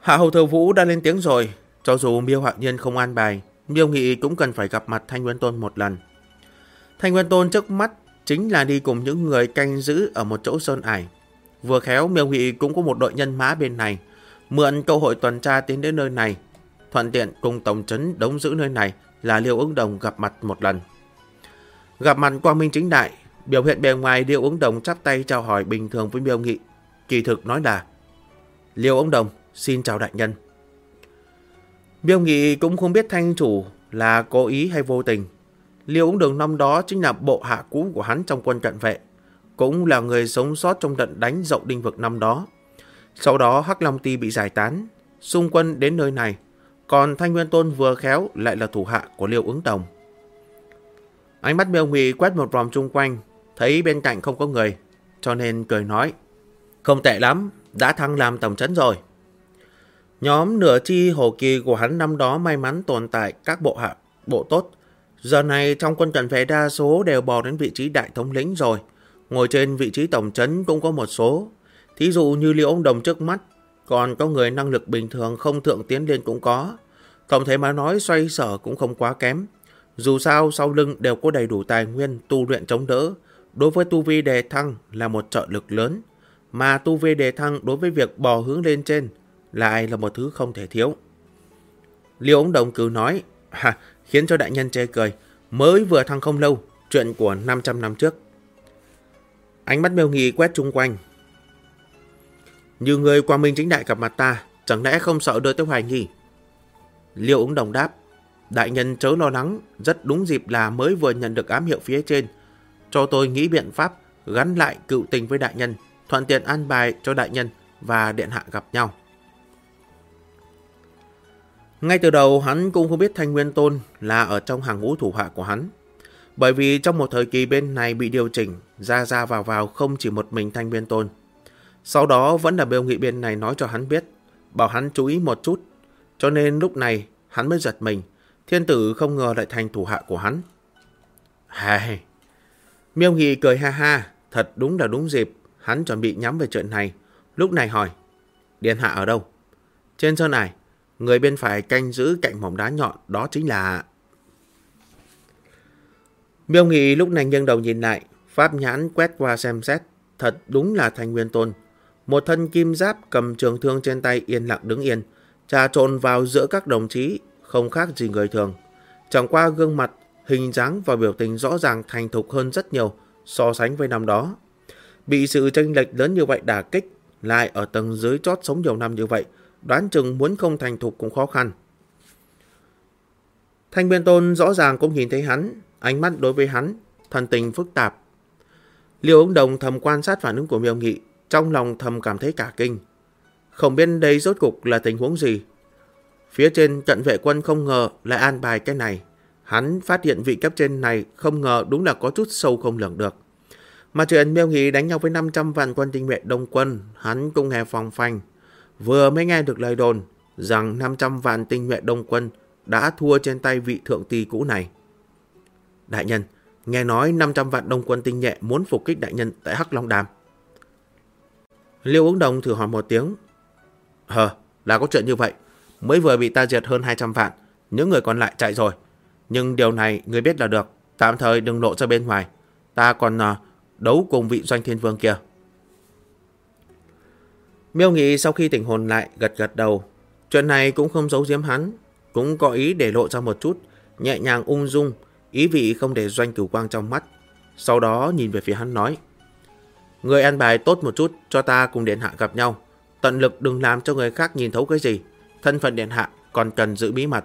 Hạ hầu Thừa Vũ đã lên tiếng rồi. Cho dù Miêu Hạo Nhiên không an bài, Miêu Nghị cũng cần phải gặp mặt Thanh Nguyên Tôn một lần. Thanh Nguyên Tôn trước mắt chính là đi cùng những người canh giữ ở một chỗ sơn ải. Vừa khéo Miêu Nghị cũng có một đội nhân mã bên này, mượn cơ hội tuần tra tiến đến nơi này, thuận tiện cùng tổng trấn đóng giữ nơi này là Liêu Ứng Đồng gặp mặt một lần. Gặp mặt quang minh chính đại, biểu hiện bề ngoài Liêu Ứng Đồng chắp tay chào hỏi bình thường với Miêu Nghị, kỳ thực nói là: Liêu Ứng Đồng xin chào đại nhân. Miêu Nghị cũng không biết Thanh chủ là cố ý hay vô tình. Liêu Ứng Đồng năm đó chính là bộ hạ cũ của hắn trong quân cận vệ, cũng là người sống sót trong trận đánh Dậu Đinh Vực năm đó. Sau đó Hắc Long Ti bị giải tán, xung quân đến nơi này, còn Thanh Nguyên Tôn vừa khéo lại là thủ hạ của Liêu Ứng Đồng. Ánh mắt Miêu Nghị quét một vòng chung quanh, thấy bên cạnh không có người, cho nên cười nói: Không tệ lắm, đã thăng làm tổng trấn rồi. Nhóm nửa chi hổ kỳ của hắn năm đó may mắn tồn tại các bộ hạ, bộ tốt. Giờ này trong quân cận vệ đa số đều bò đến vị trí đại thống lĩnh rồi. Ngồi trên vị trí tổng trấn cũng có một số. Thí dụ như Liêu Ứng Đồng trước mắt, còn có người năng lực bình thường không thượng tiến lên cũng có. Tổng thể mà nói xoay sở cũng không quá kém. Dù sao sau lưng đều có đầy đủ tài nguyên tu luyện chống đỡ. Đối với tu vi đề thăng là một trợ lực lớn. Mà tu vi đề thăng đối với việc bò hướng lên trên lại là một thứ không thể thiếu. Liêu Ứng Đồng cứ nói: khiến cho đại nhân chê cười. Mới vừa thăng không lâu, chuyện của 500 năm trước. Ánh mắt Miêu Nghị quét chung quanh. Như người quang minh chính đại gặp mặt ta, chẳng lẽ không sợ đưa tới hoài nghi? Liêu Ứng Đồng đáp: Đại nhân chớ lo lắng, rất đúng dịp là mới vừa nhận được ám hiệu phía trên. Cho tôi nghĩ biện pháp gắn lại cựu tình với đại nhân, thuận tiện an bài cho đại nhân và điện hạ gặp nhau. Ngay từ đầu hắn cũng không biết Thanh Nguyên Tôn là ở trong hàng ngũ thủ hạ của hắn. Bởi vì trong một thời kỳ bên này bị điều chỉnh, ra vào không chỉ một mình Thanh Nguyên Tôn. Sau đó vẫn là Miêu Nghị bên này nói cho hắn biết, bảo hắn chú ý một chút. Cho nên lúc này hắn mới giật mình, thiên tử không ngờ lại thành thủ hạ của hắn. Miêu Nghị cười ha ha, thật đúng là đúng dịp. Hắn chuẩn bị nhắm về chuyện này, lúc này hỏi: Điện hạ ở đâu? Trên sơn ải, người bên phải canh giữ cạnh mỏm đá nhọn, đó chính là... Miêu Nghị lúc này nghiêng đầu nhìn lại, pháp nhãn quét qua xem xét, thật đúng là Thanh Nguyên Tôn. Một thân kim giáp cầm trường thương trên tay yên lặng đứng yên, trà trộn vào giữa các đồng chí, không khác gì người thường. Chẳng qua gương mặt, hình dáng và biểu tình rõ ràng thành thục hơn rất nhiều so sánh với năm đó. Bị sự chênh lệch lớn như vậy đả kích, lại ở tầng dưới chót sống nhiều năm như vậy, đoán chừng muốn không thành thục cũng khó khăn. Thanh Nguyên Tôn rõ ràng cũng nhìn thấy hắn, ánh mắt đối với hắn, thần tình phức tạp. Liêu Ứng Đồng thầm quan sát phản ứng của Miêu Nghị, trong lòng thầm cảm thấy cả kinh. Không biết đây rốt cục là tình huống gì. Phía trên cận vệ quân không ngờ lại an bài cái này. Hắn phát hiện vị cấp trên này không ngờ đúng là có chút sâu không lường được. Mà chuyện Miêu Nghị đánh nhau với 500 vạn quân tinh nhuệ Đông quân, hắn cũng nghe phòng phanh. Vừa mới nghe được lời đồn rằng 500 vạn tinh nhuệ Đông quân đã thua trên tay vị thượng tỳ cũ này. Đại nhân, nghe nói 500 vạn Đông quân tinh nhuệ muốn phục kích đại nhân tại Hắc Long Đàm. Liêu Ứng Đồng thử hỏi một tiếng. Là có chuyện như vậy. Mới vừa bị ta diệt hơn 200 vạn, những người còn lại chạy rồi. Nhưng điều này người biết là được, tạm thời đừng lộ ra bên ngoài. Ta còn đấu cùng vị Doanh Thiên Vương kia. Miêu Nghị sau khi tỉnh hồn lại gật đầu. Chuyện này cũng không giấu giếm hắn, cũng có ý để lộ ra một chút, nhẹ nhàng ung dung, ý vị không để Doanh Cửu Quang trong mắt. Sau đó nhìn về phía hắn nói: Người an bài tốt một chút cho ta cùng điện hạ gặp nhau, tận lực đừng làm cho người khác nhìn thấu cái gì. Thân phận điện hạ còn cần giữ bí mật.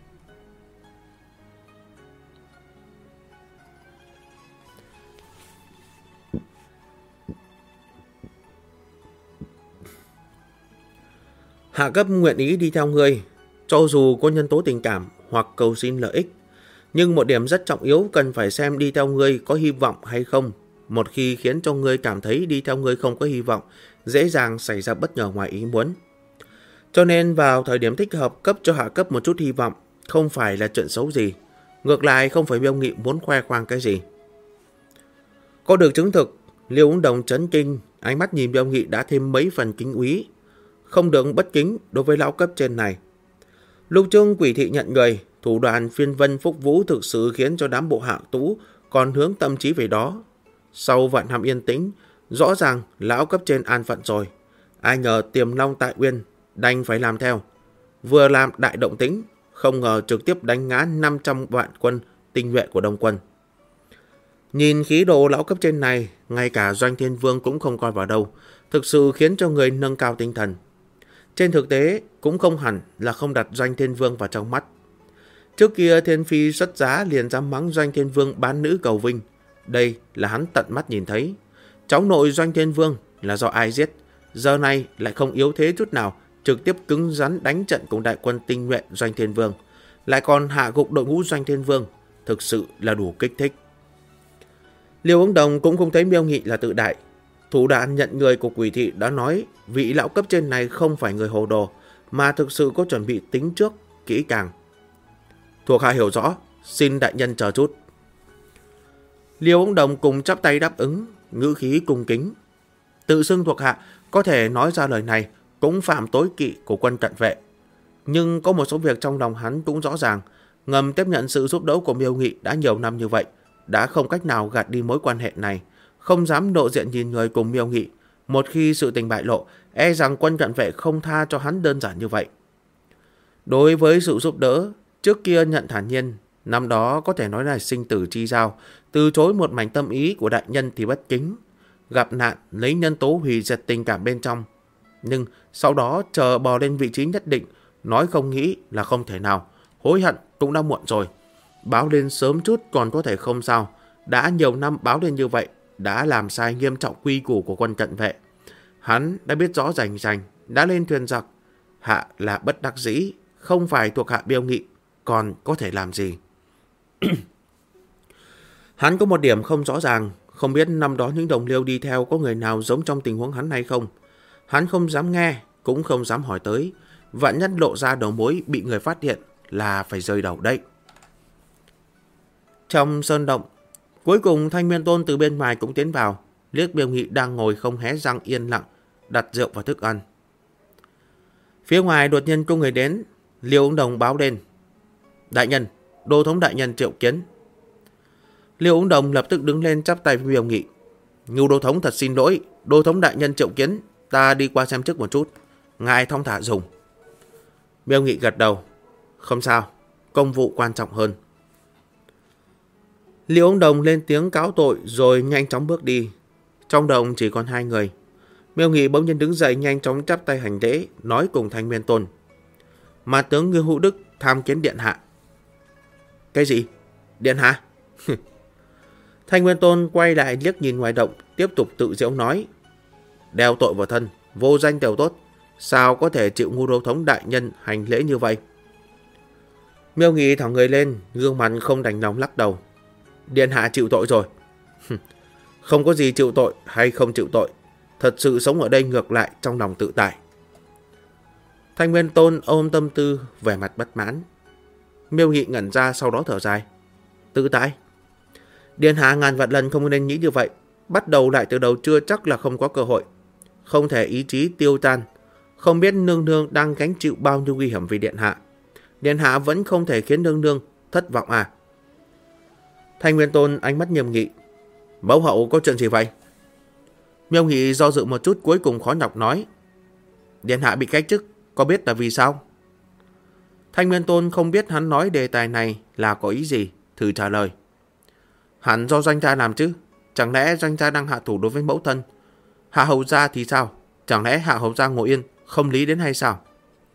Hạ cấp nguyện ý đi theo ngươi, cho dù có nhân tố tình cảm hoặc cầu xin lợi ích. Nhưng một điểm rất trọng yếu cần phải xem đi theo ngươi có hy vọng hay không. Một khi khiến cho ngươi cảm thấy đi theo ngươi không có hy vọng, dễ dàng xảy ra bất ngờ ngoài ý muốn. Cho nên vào thời điểm thích hợp cấp cho hạ cấp một chút hy vọng, không phải là chuyện xấu gì. Ngược lại không phải Miêu Nghị muốn khoe khoang cái gì. Có được chứng thực, Liêu Ứng Đồng chấn kinh, ánh mắt nhìn Miêu Nghị đã thêm mấy phần kính úy. không được bất kính đối với lão cấp trên này. Lúc trước quỷ thị nhận người, thủ đoạn phiên vân phúc vũ thực sự khiến cho đám bộ hạ tú còn hướng tâm trí về đó. Sau vạn năm yên tĩnh, rõ ràng lão cấp trên an phận rồi. Ai ngờ Tiềm Long tại Uyên đành phải làm theo. Vừa làm đại động tĩnh, không ngờ trực tiếp đánh ngã 500 vạn quân tinh nhuệ của Đông quân. Nhìn khí độ lão cấp trên này, ngay cả Doanh Thiên Vương cũng không coi vào đâu, thực sự khiến cho người nâng cao tinh thần. Trên thực tế, cũng không hẳn là không đặt Doanh Thiên Vương vào trong mắt. Trước kia Thiên Phi xuất giá liền dám mắng Doanh Thiên Vương bán nữ cầu vinh. Đây là hắn tận mắt nhìn thấy. Cháu nội Doanh Thiên Vương là do ai giết, giờ này lại không yếu thế chút nào, trực tiếp cứng rắn đánh trận cùng đại quân tinh nhuệ Doanh Thiên Vương, lại còn hạ gục đội ngũ Doanh Thiên Vương, thực sự là đủ kích thích. Liêu Ứng Đồng cũng không thấy Miêu Nghị là tự đại. Thủ đoạn nhận người của quỷ thị đã nói vị lão cấp trên này không phải người hồ đồ, mà thực sự có chuẩn bị tính trước, kỹ càng. Thuộc hạ hiểu rõ, xin đại nhân chờ chút. Liêu Ứng Đồng cùng chắp tay đáp ứng, ngữ khí cung kính. Tự xưng thuộc hạ có thể nói ra lời này cũng phạm tối kỵ của quân cận vệ. Nhưng có một số việc trong lòng hắn cũng rõ ràng, ngầm tiếp nhận sự giúp đỡ của Miêu Nghị đã nhiều năm như vậy, đã không cách nào gạt đi mối quan hệ này, không dám lộ diện nhìn người cùng Miêu Nghị. Một khi sự tình bại lộ, e rằng quân cận vệ không tha cho hắn đơn giản như vậy. Đối với sự giúp đỡ, trước kia nhận thản nhiên, năm đó có thể nói là sinh tử chi giao, từ chối một mảnh tâm ý của đại nhân thì bất kính, gặp nạn lấy nhân tố hủy diệt tình cảm bên trong. Nhưng sau đó chờ bò lên vị trí nhất định, nói không nghĩ là không thể nào, hối hận cũng đã muộn rồi. Báo lên sớm chút còn có thể không sao, đã nhiều năm báo lên như vậy, đã làm sai nghiêm trọng quy củ của quân cận vệ. Hắn đã biết rõ rành rành, đã lên thuyền giặc. Hạ là bất đắc dĩ, không phải thuộc hạ Miêu Nghị, còn có thể làm gì? Hắn có một điểm không rõ ràng, không biết năm đó những đồng liêu đi theo có người nào giống trong tình huống hắn hay không. Hắn không dám nghe, cũng không dám hỏi tới. Vạn nhất lộ ra đầu mối bị người phát hiện là phải rơi đầu đấy. Trong sơn động, cuối cùng Thanh Nguyên Tôn từ bên ngoài cũng tiến vào, liếc Miêu Nghị đang ngồi không hé răng yên lặng, đặt rượu và thức ăn. Phía ngoài đột nhiên có người đến, Liêu Ứng Đồng báo lên. Đại nhân, Đô thống đại nhân triệu kiến. Liêu Ứng Đồng lập tức đứng lên chắp tay với Miêu Nghị. Ngưu Đô thống thật xin lỗi, Đô thống đại nhân triệu kiến, ta đi qua xem trước một chút, ngài thong thả dùng. Miêu Nghị gật đầu. Không sao, công vụ quan trọng hơn. Liêu Ứng Đồng lên tiếng cáo tội rồi nhanh chóng bước đi. Trong động chỉ còn hai người. Miêu Nghị bỗng nhiên đứng dậy nhanh chóng chắp tay hành lễ, nói cùng Thanh Nguyên Tôn. Mà tướng Ngưu Hữu Đức tham kiến điện hạ. Cái gì? Điện hạ? Thanh Nguyên Tôn quay lại liếc nhìn ngoài động, tiếp tục tự giễu nói. Đeo tội vào thân, vô danh đều tốt, sao có thể chịu Ngưu Đô thống đại nhân hành lễ như vậy? Miêu Nghị thẳng người lên, gương mặt không đành lòng lắc đầu. Điện hạ chịu tội rồi. Không có gì chịu tội hay không chịu tội, thật sự sống ở đây ngược lại trong lòng tự tại. Thanh Nguyên Tôn ôm tâm tư, vẻ mặt bất mãn. Miêu Nghị ngẩn ra, sau đó thở dài. Tự tại? Điện hạ ngàn vạn lần không nên nghĩ như vậy. Bắt đầu lại từ đầu chưa chắc là không có cơ hội. Không thể ý chí tiêu tan. Không biết nương nương đang gánh chịu bao nhiêu nguy hiểm vì điện hạ. Điện hạ vẫn không thể khiến nương nương thất vọng à? Thanh Nguyên Tôn ánh mắt nghiêm nghị. Mẫu hậu có chuyện gì vậy? Miêu Nghị do dự một chút, cuối cùng khó nhọc nói. Điện hạ bị cách chức, có biết là vì sao? Thanh Nguyên Tôn không biết hắn nói đề tài này là có ý gì, thử trả lời. Hẳn do doanh gia làm chứ, chẳng lẽ doanh gia đang hạ thủ đối với mẫu thân? Hạ hầu gia thì sao? Chẳng lẽ hạ hầu gia ngồi yên, không lý đến hay sao?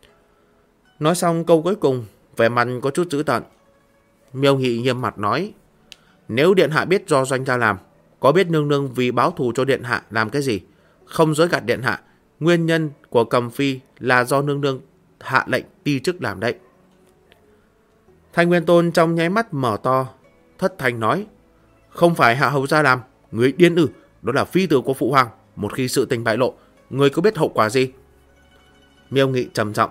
Nói xong câu cuối cùng, vẻ mặt có chút dữ tợn. Miêu Nghị nghiêm mặt nói. Nếu điện hạ biết do doanh gia làm, có biết nương nương vì báo thù cho điện hạ làm cái gì? Không dối gạt điện hạ, nguyên nhân của Cầm Phi là do nương nương hạ lệnh ti chức làm đấy. Thanh Nguyên Tôn trong nháy mắt mở to, thất thanh nói. Không phải hạ hầu gia làm, người điên ư? Đó là phi tử của phụ hoàng. Một khi sự tình bại lộ, người có biết hậu quả gì? Miêu Nghị trầm giọng.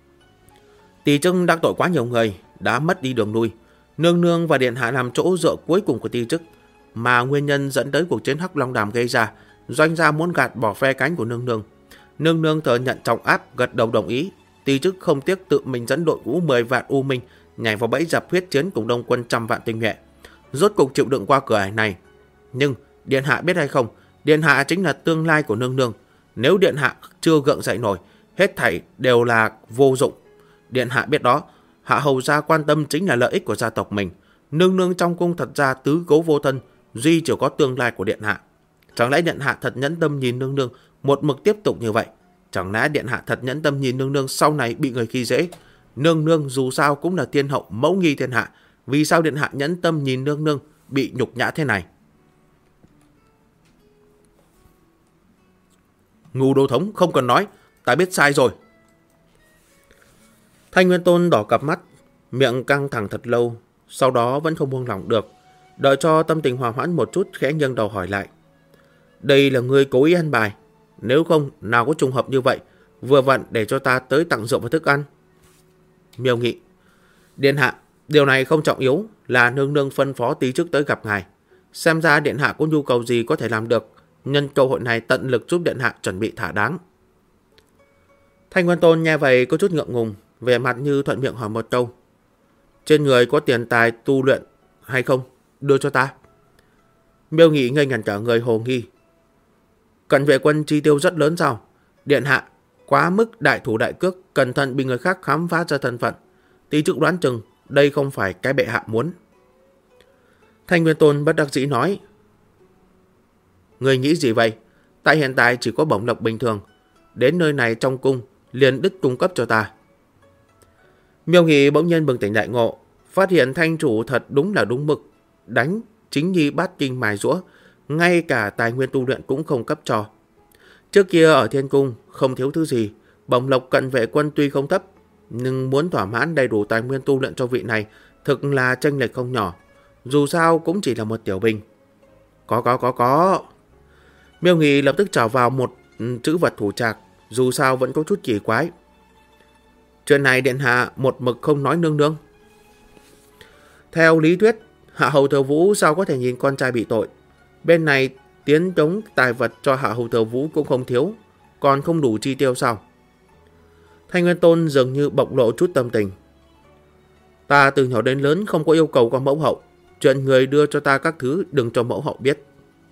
Ti chức đắc tội quá nhiều người, đã mất đi đường lui. Nương nương và điện hạ làm chỗ dựa cuối cùng của ti chức, mà nguyên nhân dẫn tới cuộc chiến Hắc Long Đàm gây ra, doanh gia muốn gạt bỏ phe cánh của nương nương. Nương nương thừa nhận trọng áp, gật đầu đồng ý. Ti chức không tiếc tự mình dẫn đội ngũ 10 vạn U Minh nhảy vào bẫy dập huyết chiến cùng đông quân trăm vạn tinh nhuệ, rốt cục chịu đựng qua cửa ải này. Nhưng điện hạ biết hay không, điện hạ chính là tương lai của nương nương. Nếu điện hạ chưa gượng dậy nổi, hết thảy đều là vô dụng. Điện hạ biết đó, hạ hầu gia quan tâm chính là lợi ích của gia tộc mình. Nương nương trong cung thật ra tứ cố vô thân, duy chỉ có tương lai của điện hạ. Chẳng lẽ điện hạ thật nhẫn tâm nhìn nương nương một mực tiếp tục như vậy? Chẳng lẽ điện hạ thật nhẫn tâm nhìn nương nương sau này bị người khi dễ? Nương nương dù sao cũng là thiên hậu mẫu nghi thiên hạ, vì sao điện hạ nhẫn tâm nhìn nương nương bị nhục nhã thế này? Ngu đô thống, không cần nói, ta biết sai rồi. Thanh Nguyên Tôn đỏ cặp mắt, miệng căng thẳng thật lâu, sau đó vẫn không buông lỏng được. Đợi cho tâm tình hòa hoãn một chút, khẽ nghiêng đầu hỏi lại. Đây là ngươi cố ý ăn bài, nếu không nào có trùng hợp như vậy, vừa vặn để cho ta tới tặng rượu và thức ăn. Miêu Nghị. Điện hạ, điều này không trọng yếu, là nương nương phân phó tí chức tới gặp ngài. Xem ra điện hạ có nhu cầu gì có thể làm được, nhân cơ hội này tận lực giúp điện hạ chuẩn bị thỏa đáng. Thanh Nguyên Tôn nghe vậy có chút ngượng ngùng, vẻ mặt như thuận miệng hỏi một câu. Trên người có tiền tài tu luyện hay không? Đưa cho ta. Miêu Nghị ngây ngẩn cả người hồ nghi. Cận vệ quân chi tiêu rất lớn sao? Điện hạ, quá mức đại thủ đại cước, cẩn thận bị người khác khám phá ra thân phận. Tí chức đoán chừng, đây không phải cái bệ hạ muốn. Thanh Nguyên Tôn bất đắc dĩ nói. Người nghĩ gì vậy? Tại hiện tại chỉ có bổng lộc bình thường. Đến nơi này trong cung, liền đứt cung cấp cho ta. Miêu Nghị bỗng nhiên bừng tỉnh đại ngộ, phát hiện thanh chủ thật đúng là đúng mực. Đánh, chính nhi bát kinh mài giũa, ngay cả tài nguyên tu luyện cũng không cấp cho. Trước kia ở thiên cung không thiếu thứ gì, bổng lộc cận vệ quân tuy không thấp, nhưng muốn thỏa mãn đầy đủ tài nguyên tu luyện cho vị này thực là chênh lệch không nhỏ. Dù sao cũng chỉ là một tiểu binh. Có. Miêu Nghị lập tức trào vào một chữ vật thủ trạc, dù sao vẫn có chút kỳ quái. Chuyện này điện hạ một mực không nói nương nương. Theo lý thuyết, hạ hầu Thừa Vũ sao có thể nhìn con trai bị tội. Bên này tiến chống tài vật cho hạ hầu Thừa Vũ cũng không thiếu, còn không đủ chi tiêu sao? Thanh Nguyên Tôn dường như bộc lộ chút tâm tình. Ta từ nhỏ đến lớn không có yêu cầu con mẫu hậu, chuyện người đưa cho ta các thứ đừng cho mẫu hậu biết.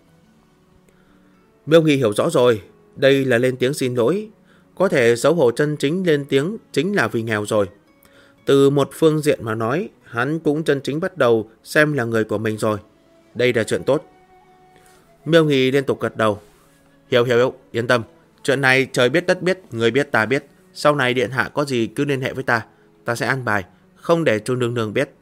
Miêu Nghị hiểu rõ rồi, đây là lên tiếng xin lỗi. Có thể xấu hổ chân chính lên tiếng chính là vì nghèo rồi. Từ một phương diện mà nói, hắn cũng chân chính bắt đầu xem là người của mình rồi. Đây là chuyện tốt. Miêu Nghị liên tục gật đầu. Hiểu, yên tâm. Chuyện này trời biết đất biết, người biết ta biết. Sau này điện hạ có gì cứ liên hệ với ta. Ta sẽ an bài, không để cho nương nương biết.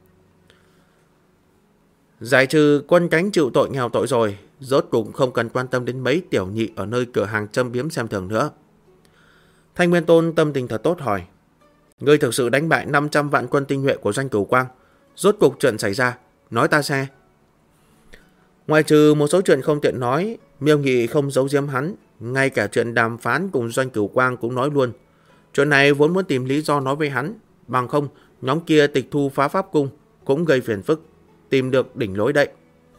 Giải trừ quân cánh chịu tội nghèo tội rồi, rốt cũng không cần quan tâm đến mấy tiểu nhị ở nơi cửa hàng châm biếm xem thường nữa. Thanh Nguyên Tôn tâm tình thật tốt hỏi. Ngươi thực sự đánh bại 500 vạn quân tinh nhuệ của Doanh Cửu Quang. Rốt cuộc chuyện xảy ra, nói ta xe. Ngoài trừ một số chuyện không tiện nói, Miêu Nghị không giấu giếm hắn. Ngay cả chuyện đàm phán cùng Doanh Cửu Quang cũng nói luôn. Chuyện này vốn muốn tìm lý do nói với hắn. Bằng không, nhóm kia tịch thu phá pháp cung cũng gây phiền phức. Tìm được đỉnh lối đậy.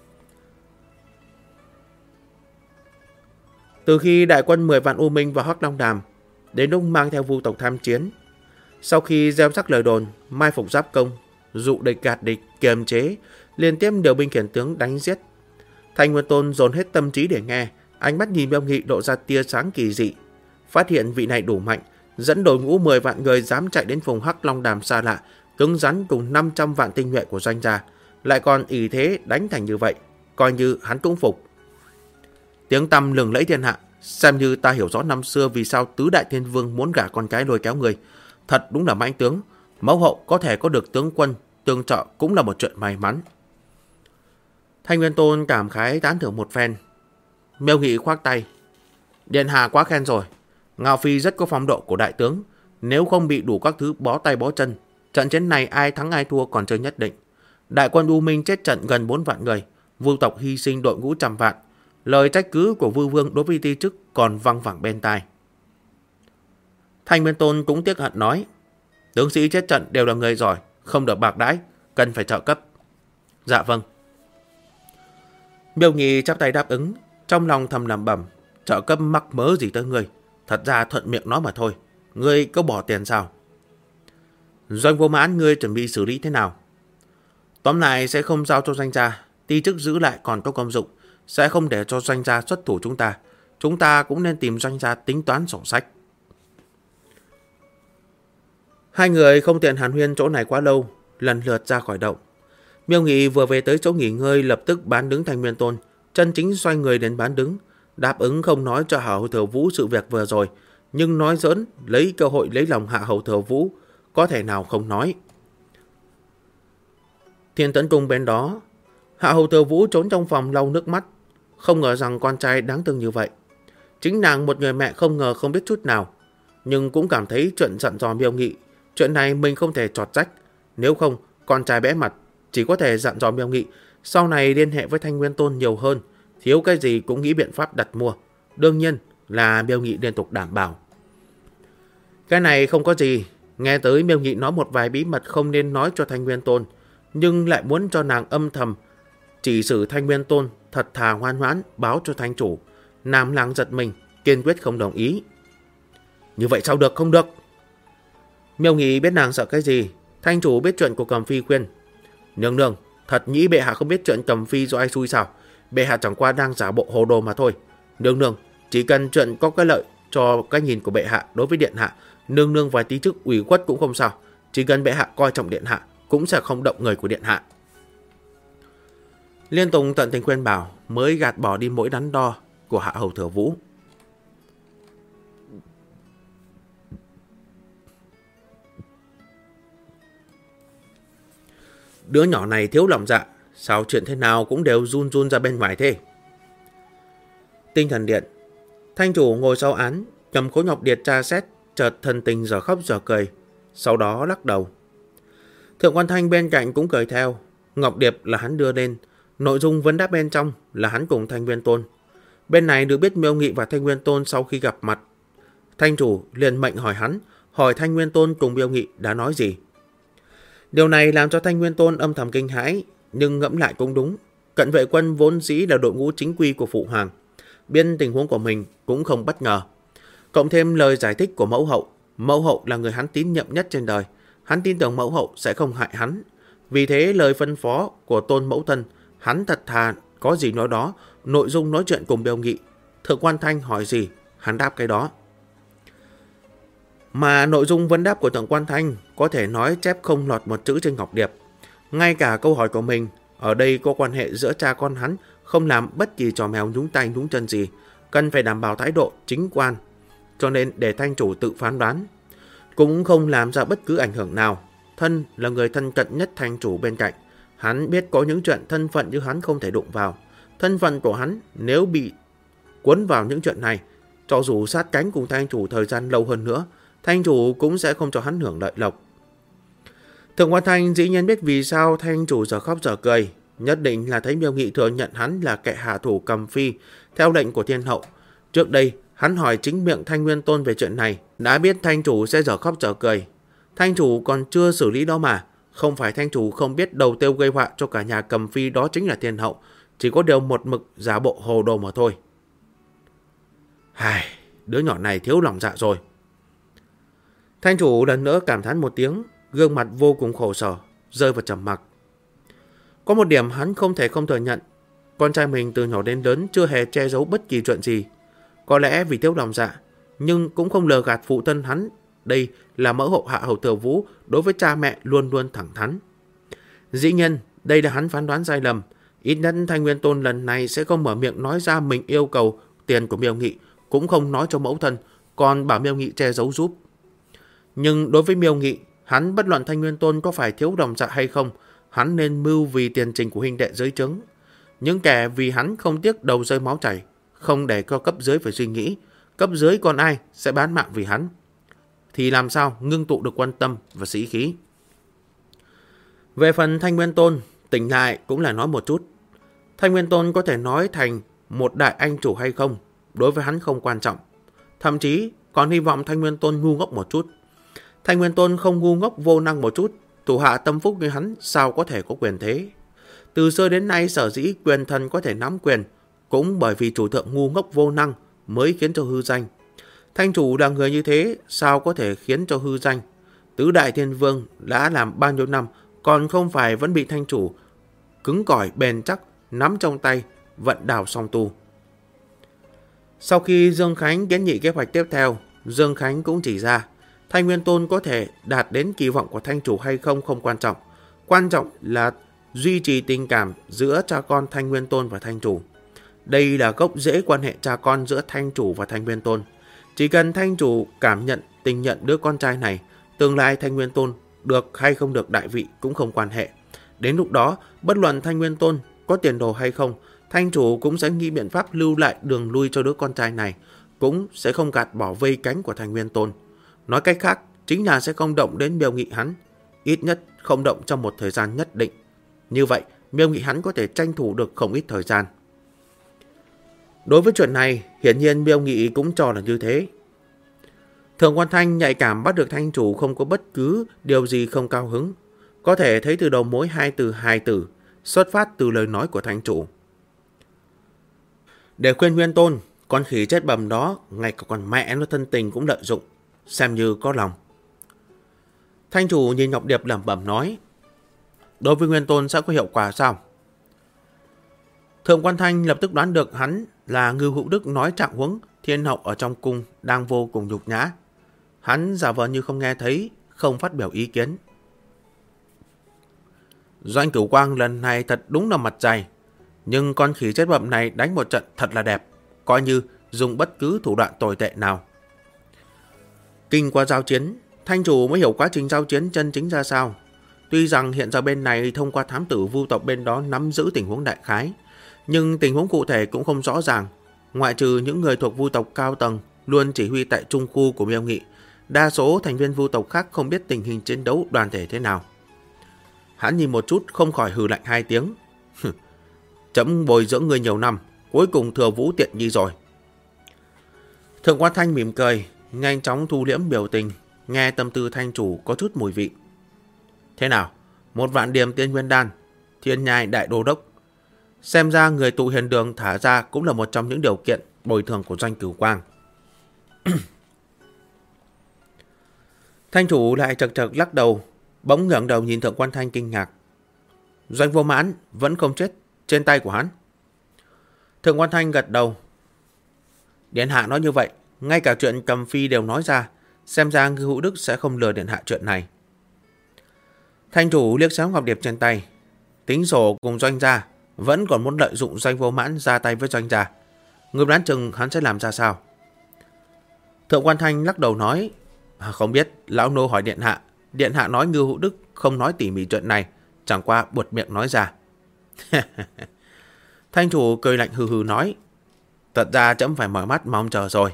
Từ khi đại quân 10 vạn U Minh vào Hắc Long Đàm, đến lúc mang theo vu tộc tham chiến, sau khi gieo sắc lời đồn, mai phục giáp công, dụ địch gạt địch, kiềm chế, liên tiếp điều binh khiển tướng đánh giết, Thanh Nguyên Tôn dồn hết tâm trí để nghe, ánh mắt nhìn Miêu Nghị lộ ra tia sáng kỳ dị, phát hiện vị này đủ mạnh, dẫn đội ngũ 10 vạn người dám chạy đến vùng Hắc Long Đàm xa lạ, cứng rắn cùng 500 vạn tinh nhuệ của Doanh gia, lại còn ỷ thế đánh thành như vậy, coi như hắn cũng phục. Tiếng tăm lừng lẫy thiên hạ, xem như ta hiểu rõ năm xưa vì sao tứ đại thiên vương muốn gả con cái lôi kéo người. Thật đúng là mãnh tướng, mẫu hậu có thể có được tướng quân tương trợ cũng là một chuyện may mắn. Thanh Nguyên Tôn cảm khái tán thưởng một phen. Miêu Nghị khoác tay. Điện hạ quá khen rồi, Ngao Phi rất có phong độ của đại tướng, nếu không bị đủ các thứ bó tay bó chân, trận chiến này ai thắng ai thua còn chưa nhất định. Đại quân U Minh chết trận gần 4 vạn người, Vu tộc hy sinh đội ngũ trăm vạn. Lời trách cứ của Vư Vương đối với Ti chức còn văng vẳng bên tai. Thanh Nguyên Tôn cũng tiếc hận nói, tướng sĩ chết trận đều là người giỏi, không được bạc đãi, cần phải trợ cấp. Dạ vâng. Miêu Nghị chắp tay đáp ứng, trong lòng thầm lẩm bẩm, trợ cấp mắc mớ gì tới người, thật ra thuận miệng nói mà thôi. Ngươi có bỏ tiền sao? Doanh Vô Mãn, ngươi chuẩn bị xử lý thế nào? Tóm lại sẽ không giao cho doanh gia, ti chức giữ lại còn có công dụng, sẽ không để cho doanh gia xuất thủ chúng ta. Chúng ta cũng nên tìm doanh gia tính toán sổ sách. Hai người không tiện hàn huyên chỗ này quá lâu, lần lượt ra khỏi động. Miêu Nghị vừa về tới chỗ nghỉ ngơi lập tức bán đứng Thanh Nguyên Tôn, chân chính xoay người đến bán đứng, đáp ứng không nói cho Hạ Hầu Thừa Vũ sự việc vừa rồi, nhưng nói giỡn lấy cơ hội lấy lòng Hạ Hầu Thừa Vũ, có thể nào không nói. Thiên Tấn Cung bên đó, Hạ Hầu Thừa Vũ trốn trong phòng lau nước mắt, không ngờ rằng con trai đáng thương như vậy. Chính nàng một người mẹ không ngờ không biết chút nào, nhưng cũng cảm thấy chuyện dặn dò Miêu Nghị, chuyện này mình không thể trọt trách, nếu không con trai bẽ mặt, chỉ có thể dặn dò Miêu Nghị sau này liên hệ với Thanh Nguyên Tôn nhiều hơn, thiếu cái gì cũng nghĩ biện pháp đặt mua. Đương nhiên là Miêu Nghị liên tục đảm bảo. Cái này không có gì, nghe tới Miêu Nghị nói một vài bí mật không nên nói cho Thanh Nguyên Tôn, nhưng lại muốn cho nàng âm thầm chỉ xử Thanh Nguyên Tôn thật thà ngoan ngoãn báo cho Thanh chủ. Nam lang giật mình, kiên quyết không đồng ý. Như vậy sao được, không được. Miêu Nghị biết nàng sợ cái gì. Thanh chủ biết chuyện của Cầm Phi khuyên: Nương nương, thật nghĩ bệ hạ không biết chuyện Cầm Phi do ai xui sao? Bệ hạ chẳng qua đang giả bộ hồ đồ mà thôi. Nương nương, chỉ cần chuyện có cái lợi cho cái nhìn của bệ hạ đối với điện hạ, nương nương vài tí chức ủy khuất cũng không sao. Chỉ cần bệ hạ coi trọng điện hạ, cũng sẽ không động người của điện hạ. Liên tục tận tình khuyên bảo mới gạt bỏ đi mỗi đắn đo của Hạ Hầu Thừa Vũ. Đứa nhỏ này thiếu lòng dạ, sao chuyện thế nào cũng đều run run ra bên ngoài thế? Tinh Thần Điện, Thanh chủ ngồi sau án, cầm khối ngọc điệp tra xét, chợt thần tình giờ khóc giờ cười, sau đó lắc đầu. Thượng quan Thanh bên cạnh cũng cười theo. Ngọc điệp là hắn đưa lên, nội dung vấn đáp bên trong là hắn cùng Thanh Nguyên Tôn. Bên này được biết Miêu Nghị và Thanh Nguyên Tôn sau khi gặp mặt, Thanh chủ liền mệnh hỏi hắn, hỏi Thanh Nguyên Tôn cùng Miêu Nghị đã nói gì. Điều này làm cho Thanh Nguyên Tôn âm thầm kinh hãi, nhưng ngẫm lại cũng đúng. Cận vệ quân vốn dĩ là đội ngũ chính quy của Phụ Hoàng, biết tình huống của mình cũng không bất ngờ. Cộng thêm lời giải thích của mẫu hậu là người hắn tín nhiệm nhất trên đời, hắn tin tưởng mẫu hậu sẽ không hại hắn. Vì thế lời phân phó của Tôn mẫu thân, hắn thật thà có gì nói đó, nội dung nói chuyện cùng Miêu Nghị. Thượng quan Thanh hỏi gì, hắn đáp cái đó. Mà nội dung vấn đáp của Thượng quan Thanh có thể nói chép không lọt một chữ trên ngọc điệp. Ngay cả câu hỏi của mình, ở đây có quan hệ giữa cha con hắn, không làm bất kỳ trò mèo nhúng tay nhúng chân gì, cần phải đảm bảo thái độ chính quan, cho nên để Thanh chủ tự phán đoán, cũng không làm ra bất cứ ảnh hưởng nào. Thân là người thân cận nhất Thanh chủ bên cạnh, hắn biết có những chuyện thân phận như hắn không thể đụng vào. Thân phận của hắn nếu bị cuốn vào những chuyện này, cho dù sát cánh cùng Thanh chủ thời gian lâu hơn nữa, Thanh chủ cũng sẽ không cho hắn hưởng lợi lộc. Thượng quan Thanh dĩ nhiên biết vì sao Thanh chủ giờ khóc giờ cười, nhất định là thấy Miêu Nghị thừa nhận hắn là kẻ hạ thủ Cầm Phi theo lệnh của thiên hậu. Trước đây hắn hỏi chính miệng Thanh Nguyên Tôn về chuyện này, đã biết Thanh chủ sẽ giờ khóc giờ cười. Thanh chủ còn chưa xử lý đó mà, không phải Thanh chủ không biết đầu tiêu gây họa cho cả nhà Cầm Phi đó chính là thiên hậu, chỉ có điều một mực giả bộ hồ đồ mà thôi. Hài, đứa nhỏ này thiếu lòng dạ rồi. Thanh chủ lần nữa cảm thán một tiếng, gương mặt vô cùng khổ sở, rơi vào trầm mặc. Có một điểm hắn không thể không thừa nhận, con trai mình từ nhỏ đến lớn chưa hề che giấu bất kỳ chuyện gì. Có lẽ vì thiếu lòng dạ, nhưng cũng không lừa gạt phụ thân hắn. Đây là mẫu hậu Hạ Hầu Thừa Vũ, đối với cha mẹ luôn luôn thẳng thắn. Dĩ nhiên, đây là hắn phán đoán sai lầm. Ít nhất Thanh Nguyên Tôn lần này sẽ không mở miệng nói ra mình yêu cầu tiền của Miêu Nghị, cũng không nói cho mẫu thân, còn bảo Miêu Nghị che giấu giúp. Nhưng đối với Miêu Nghị, hắn bất luận Thanh Nguyên Tôn có phải thiếu lòng dạ hay không, hắn nên mưu vì tiền trình của huynh đệ dưới trướng. Những kẻ vì hắn không tiếc đầu rơi máu chảy, không để cho cấp dưới phải suy nghĩ, cấp dưới còn ai sẽ bán mạng vì hắn, thì làm sao ngưng tụ được quan tâm và sĩ khí. Về phần Thanh Nguyên Tôn, tỉnh lại cũng là nói một chút. Thanh Nguyên Tôn có thể nói thành một đại anh chủ hay không, đối với hắn không quan trọng. Thậm chí còn hy vọng Thanh Nguyên Tôn ngu ngốc một chút. Thanh Nguyên Tôn không ngu ngốc vô năng một chút, thủ hạ tâm phúc như hắn sao có thể có quyền thế. Từ xưa đến nay sở dĩ quyền thần có thể nắm quyền, cũng bởi vì chủ thượng ngu ngốc vô năng mới khiến cho hư danh. Thanh chủ là người như thế, sao có thể khiến cho hư danh? Tứ đại thiên vương đã làm bao nhiêu năm, còn không phải vẫn bị thanh chủ cứng cỏi bền chắc, nắm trong tay, vận đảo song tu. Sau khi Dương Khánh kiến nghị kế hoạch tiếp theo, Dương Khánh cũng chỉ ra, Thanh Nguyên Tôn có thể đạt đến kỳ vọng của thanh chủ hay không không quan trọng. Quan trọng là duy trì tình cảm giữa cha con Thanh Nguyên Tôn và thanh chủ. Đây là gốc rễ quan hệ cha con giữa thanh chủ và Thanh Nguyên Tôn. Chỉ cần thanh chủ cảm nhận tình nhận đứa con trai này, tương lai Thanh Nguyên Tôn được hay không được đại vị cũng không quan hệ. Đến lúc đó, bất luận Thanh Nguyên Tôn có tiền đồ hay không, thanh chủ cũng sẽ nghĩ biện pháp lưu lại đường lui cho đứa con trai này, cũng sẽ không gạt bỏ vây cánh của Thanh Nguyên Tôn. Nói cách khác, chính là sẽ không động đến Miêu Nghị hắn, ít nhất không động trong một thời gian nhất định. Như vậy, Miêu Nghị hắn có thể tranh thủ được không ít thời gian. Đối với chuyện này, hiển nhiên Miêu Nghị cũng cho là như thế. Thượng Quan Thanh nhạy cảm bắt được thanh chủ không có bất cứ điều gì không cao hứng. Có thể thấy từ đầu mối hai từ xuất phát từ lời nói của thanh chủ. Để khuyên Nguyên Tôn, con khỉ chết bầm đó, ngay cả con mẹ nó thân tình cũng lợi dụng, xem như có lòng. Thanh chủ nhìn Ngọc Điệp lẩm bẩm nói, đối với Nguyên Tôn sẽ có hiệu quả sao? Thượng Quan Thanh lập tức đoán được hắn là Ngưu Hữu Đức nói trạng huống thiên hậu ở trong cung đang vô cùng nhục nhã. Hắn giả vờ như không nghe thấy, không phát biểu ý kiến. Doanh Cửu Quang lần này thật đúng là mặt dày, nhưng con khỉ chết bầm này đánh một trận thật là đẹp, coi như dùng bất cứ thủ đoạn tồi tệ nào. Kinh qua giao chiến, thanh chủ mới hiểu quá trình giao chiến chân chính ra sao. Tuy rằng hiện giờ bên này thông qua thám tử vu tộc bên đó nắm giữ tình huống đại khái, nhưng tình huống cụ thể cũng không rõ ràng. Ngoại trừ những người thuộc vu tộc cao tầng luôn chỉ huy tại trung khu của Miêu Nghị, đa số thành viên vu tộc khác không biết tình hình chiến đấu đoàn thể thế nào. Hắn nhìn một chút không khỏi hừ lạnh hai tiếng. Chấm bồi dưỡng người nhiều năm, cuối cùng thừa vũ tiện nghi rồi. Thượng Quan Thanh mỉm cười, nhanh chóng thu liễm biểu tình, nghe tâm tư thanh chủ có chút mùi vị. Thế nào? 1 vạn điểm tiên nguyên đan, thiên nhai đại đô đốc. Xem ra người tụ hiền đường thả ra cũng là một trong những điều kiện bồi thường của Doanh Cửu Quang. Thanh chủ lại chật chật lắc đầu, bỗng ngẩng đầu nhìn Thượng Quan Thanh kinh ngạc. Doanh Vô Mãn vẫn không chết trên tay của hắn. Thượng Quan Thanh gật đầu. Điện hạ nói như vậy, ngay cả chuyện cầm phi đều nói ra, xem ra Ngưu Hữu Đức sẽ không lừa điện hạ chuyện này. Thanh chủ liếc xéo ngọc điệp trên tay, tính sổ cùng Doanh gia, vẫn còn muốn lợi dụng Doanh Vô Mãn ra tay với Doanh gia. Người đoán chừng hắn sẽ làm ra sao? Thượng Quan Thanh lắc đầu nói, không biết, lão nô hỏi điện hạ nói Ngưu Hữu Đức không nói tỉ mỉ chuyện này, chẳng qua buột miệng nói ra. Thanh chủ cười lạnh hừ hừ nói, thật ra chấm phải mở mắt mong chờ rồi.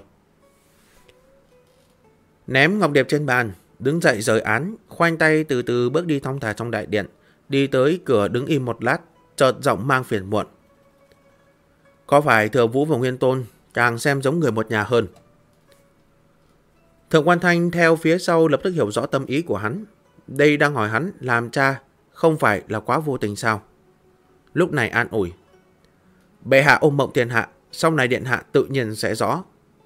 Ném ngọc điệp trên bàn, đứng dậy rời án, khoanh tay từ từ bước đi thong thả trong đại điện, đi tới cửa đứng im một lát, chợt giọng mang phiền muộn. Có phải Thừa Vũ và Nguyên Tôn càng xem giống người một nhà hơn? Thượng Quan Thanh theo phía sau lập tức hiểu rõ tâm ý của hắn. Đây đang hỏi hắn làm cha, không phải là quá vô tình sao? Lúc này an ủi. Bệ hạ ôm mộng thiên hạ, sau này điện hạ tự nhiên sẽ rõ.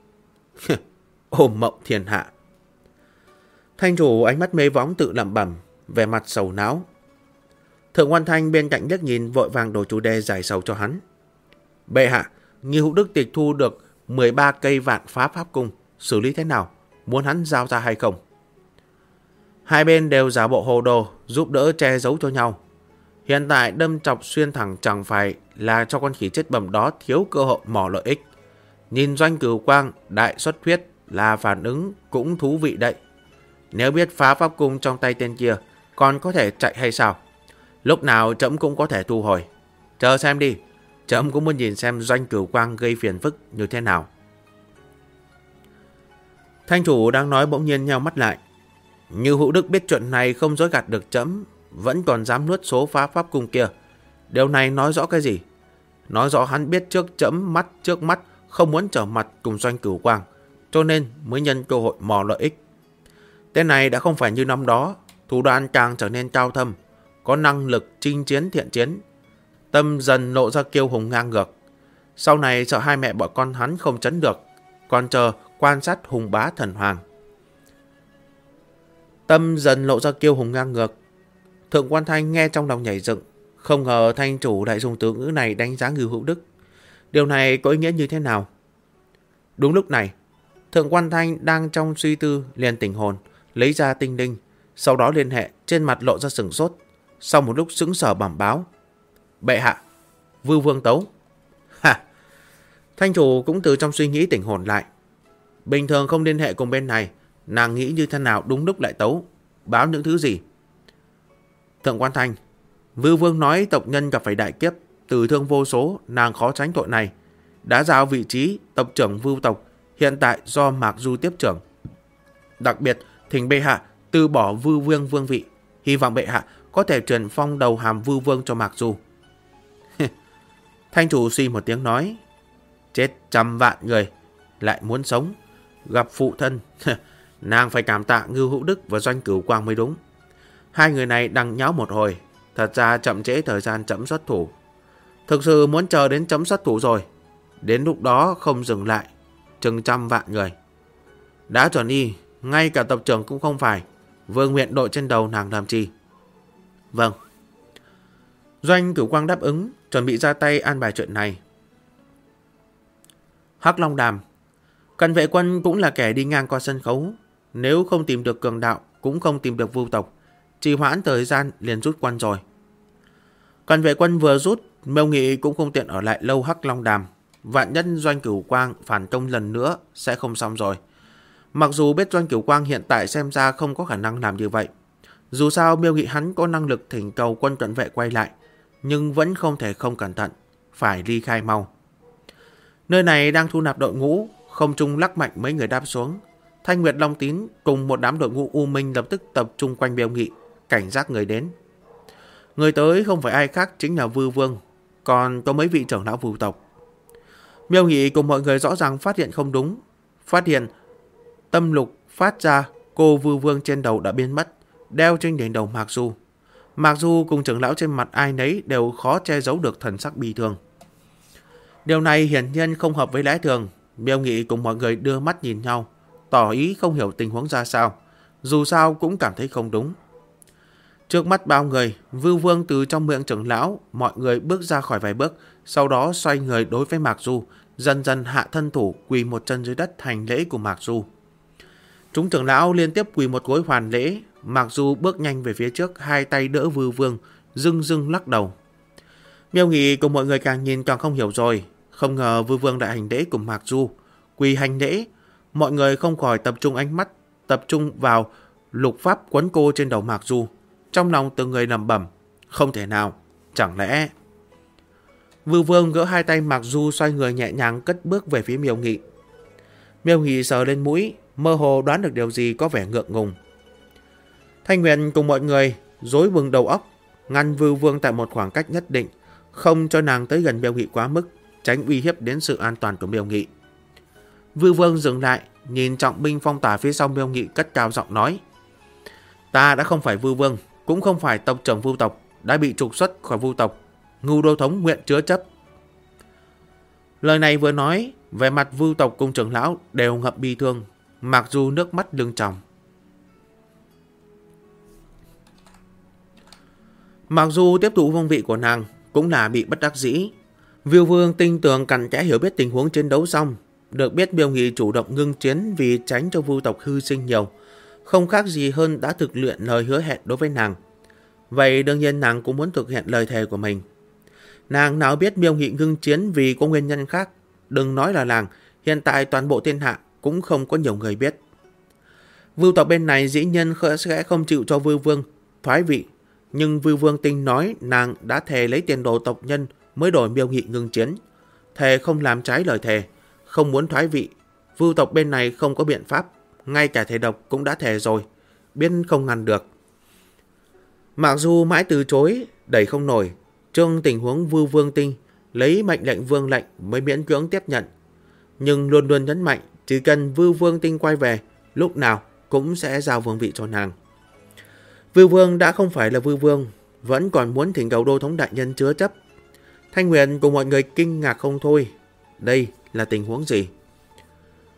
Ôm mộng thiên hạ. Thanh chủ ánh mắt mê võng tự lẩm bẩm, vẻ mặt sầu não. Thượng Quan Thanh bên cạnh liếc nhìn vội vàng đổi chủ đề giải sầu cho hắn. Bệ hạ, Ngưu Hữu Đức tịch thu được 13 cây vạn phá pháp cung, xử lý thế nào? Muốn hắn giao ra hay không? Hai bên đều giả bộ hồ đồ, giúp đỡ che giấu cho nhau. Hiện tại đâm chọc xuyên thẳng chẳng phải là cho con khỉ chết bầm đó thiếu cơ hội mò lợi ích. Nhìn Doanh Cửu Quang đại xuất huyết là phản ứng cũng thú vị đấy. Nếu biết phá pháp cung trong tay tên kia, còn có thể chạy hay sao? Lúc nào trẫm cũng có thể thu hồi. Chờ xem đi, trẫm cũng muốn nhìn xem Doanh Cửu Quang gây phiền phức như thế nào. Thanh chủ đang nói bỗng nhiên nheo mắt lại. Như Hữu Đức biết chuyện này không dối gạt được trẫm, vẫn còn dám nuốt số phá pháp cung kia. Điều này nói rõ cái gì? Nói rõ hắn biết trước trẫm mắt trước mắt không muốn trở mặt cùng Doanh Cửu Quang, cho nên mới nhân cơ hội mò lợi ích. Tên này đã không phải như năm đó, thủ đoạn càng trở nên cao thâm, có năng lực chinh chiến thiện chiến, tâm dần lộ ra kiêu hùng ngang ngược. Sau này sợ hai mẹ bọn con hắn không chấn được, còn chờ quan sát hùng bá thần hoàng. Tâm dần lộ ra kiêu hùng ngang ngược. Thượng Quan Thanh nghe trong lòng nhảy dựng, không ngờ thanh chủ lại dùng từ ngữ này đánh giá Ngưu Hữu Đức. Điều này có ý nghĩa như thế nào? Đúng lúc này, Thượng Quan Thanh đang trong suy tư liền tỉnh hồn, lấy ra tinh linh, sau đó liên hệ, trên mặt lộ ra sửng sốt. Sau một lúc sững sờ bẩm báo: bệ hạ, Vưu Vương tấu. Ha! Thanh chủ cũng từ trong suy nghĩ tỉnh hồn lại. Bình thường không liên hệ cùng bên này, nàng nghĩ như thế nào đúng lúc lại tấu, báo những thứ gì? Thượng Quan Thanh, Vưu Vương nói tộc nhân gặp phải đại kiếp, tử thương vô số, nàng khó tránh tội này, đã giao vị trí tộc trưởng Vưu tộc, hiện tại do Mạc Du tiếp trưởng. Đặc biệt, thỉnh bệ hạ từ bỏ Vưu Vương vương vị, hy vọng bệ hạ có thể truyền phong đầu hàm Vưu Vương cho Mạc Du. Thanh chủ suy một tiếng nói: chết trăm vạn người, lại muốn sống, gặp phụ thân, nàng phải cảm tạ Ngưu Hữu Đức và Doanh Cửu Quang mới đúng. Hai người này đằng nháo một hồi, thật ra chậm trễ thời gian chấm xuất thủ. Thực sự muốn chờ đến chấm xuất thủ rồi, đến lúc đó không dừng lại, chừng trăm vạn người. Đã chuẩn y, ngay cả tộc trưởng cũng không phải, vương nguyện đội trên đầu nàng làm chi? Vâng. Doanh Cửu Quang đáp ứng, chuẩn bị ra tay an bài chuyện này. Hắc Long Đàm, Cận Vệ Quân cũng là kẻ đi ngang qua sân khấu, nếu không tìm được cường đạo, cũng không tìm được Vưu tộc, trì hoãn thời gian liền rút quân rồi. Cận Vệ Quân vừa rút, Miêu Nghị cũng không tiện ở lại lâu Hắc Long Đàm, vạn nhất Doanh Cửu Quang phản công lần nữa sẽ không xong rồi. Mặc dù biết Doanh Cửu Quang hiện tại xem ra không có khả năng làm như vậy, dù sao Miêu Nghị hắn có năng lực thỉnh cầu quân cận vệ quay lại, nhưng vẫn không thể không cẩn thận, phải ly khai mau. Nơi này đang thu nạp đội ngũ, không trung lắc mạnh mấy người đáp xuống. Thanh Nguyệt Long Tín cùng một đám đội ngũ U Minh lập tức tập trung quanh Miêu Nghị, cảnh giác người đến. Người tới không phải ai khác chính là Vưu Vương, còn có mấy vị trưởng lão Vưu tộc. Miêu Nghị cùng mọi người rõ ràng phát hiện không đúng, phát hiện tâm lục phát ra cô Vưu Vương trên đầu đã biến mất, đeo trên đỉnh đầu Mạc Du. Mạc Du cùng trưởng lão trên mặt ai nấy đều khó che giấu được thần sắc bi thương. Điều này hiển nhiên không hợp với lẽ thường. Miêu Nghị cùng mọi người đưa mắt nhìn nhau, tỏ ý không hiểu tình huống ra sao, dù sao cũng cảm thấy không đúng. Trước mắt bao người, Vưu Vương từ trong miệng trưởng lão, mọi người bước ra khỏi vài bước, sau đó xoay người đối với Mạc Du, dần dần hạ thân thủ quỳ một chân dưới đất hành lễ của Mạc Du. Chúng trưởng lão liên tiếp quỳ một gối hoàn lễ. Mạc Du bước nhanh về phía trước, hai tay đỡ Vưu Vương, dưng dưng lắc đầu. Miêu Nghị cùng mọi người càng nhìn càng không hiểu rồi. Không ngờ Vưu Vương đại hành lễ cùng Mạc Du, quỳ hành lễ. Mọi người không khỏi tập trung ánh mắt, tập trung vào lục pháp quấn cô trên đầu Mạc Du. Trong lòng từng người lẩm bẩm, không thể nào, chẳng lẽ... Vưu Vương gỡ hai tay Mạc Du, xoay người nhẹ nhàng cất bước về phía Miêu Nghị. Miêu Nghị sờ lên mũi, mơ hồ đoán được điều gì có vẻ ngượng ngùng. Thanh Nguyệt cùng mọi người rối bừng đầu óc, ngăn Vưu Vương tại một khoảng cách nhất định, không cho nàng tới gần Miêu Nghị quá mức, tránh uy hiếp đến sự an toàn của Miêu Nghị. Vưu Vương dừng lại, nhìn trọng binh phong tỏa phía sau Miêu Nghị, cất cao giọng nói: ta đã không phải Vưu Vương, cũng không phải tộc trưởng Vưu tộc, đã bị trục xuất khỏi Vưu tộc, Ngưu Đô Thống nguyện chứa chấp. Lời này vừa nói, về mặt Vưu tộc cùng trưởng lão đều ngập bi thương. Mặc dù nước mắt lưng tròng. Mặc dù tiếp thụ vương vị của nàng cũng là bị bất đắc dĩ. Vưu Vương tinh tường cặn kẽ hiểu biết tình huống chiến đấu xong, được biết Miêu Nghị chủ động ngưng chiến vì tránh cho Vưu tộc hư sinh nhiều, không khác gì hơn đã thực luyện lời hứa hẹn đối với nàng. Vậy đương nhiên nàng cũng muốn thực hiện lời thề của mình. Nàng nào biết Miêu Nghị ngưng chiến vì có nguyên nhân khác, đừng nói là nàng, hiện tại toàn bộ thiên hạ cũng không có nhiều người biết. Vưu tộc bên này dĩ nhiên sẽ không chịu cho Vưu Vương thoái vị, nhưng Vưu Vương Tinh nói nàng đã thề lấy tiền đồ tộc nhân mới đổi Miêu Nghị ngưng chiến, thề không làm trái lời thề, không muốn thoái vị. Vưu tộc bên này không có biện pháp, ngay cả thề độc cũng đã thề rồi, biết không ngăn được. Mặc dù mãi từ chối, đẩy không nổi, trong tình huống Vưu Vương Tinh lấy mệnh lệnh vương lệnh mới miễn cưỡng tiếp nhận, nhưng luôn luôn nhấn mạnh chỉ cần Vưu Vương Tinh quay về, lúc nào cũng sẽ giao vương vị cho nàng. Vưu Vương đã không phải là Vưu Vương, vẫn còn muốn thỉnh cầu Đô Thống đại nhân chứa chấp. Thanh Nguyệt cùng mọi người kinh ngạc không thôi. Đây là tình huống gì?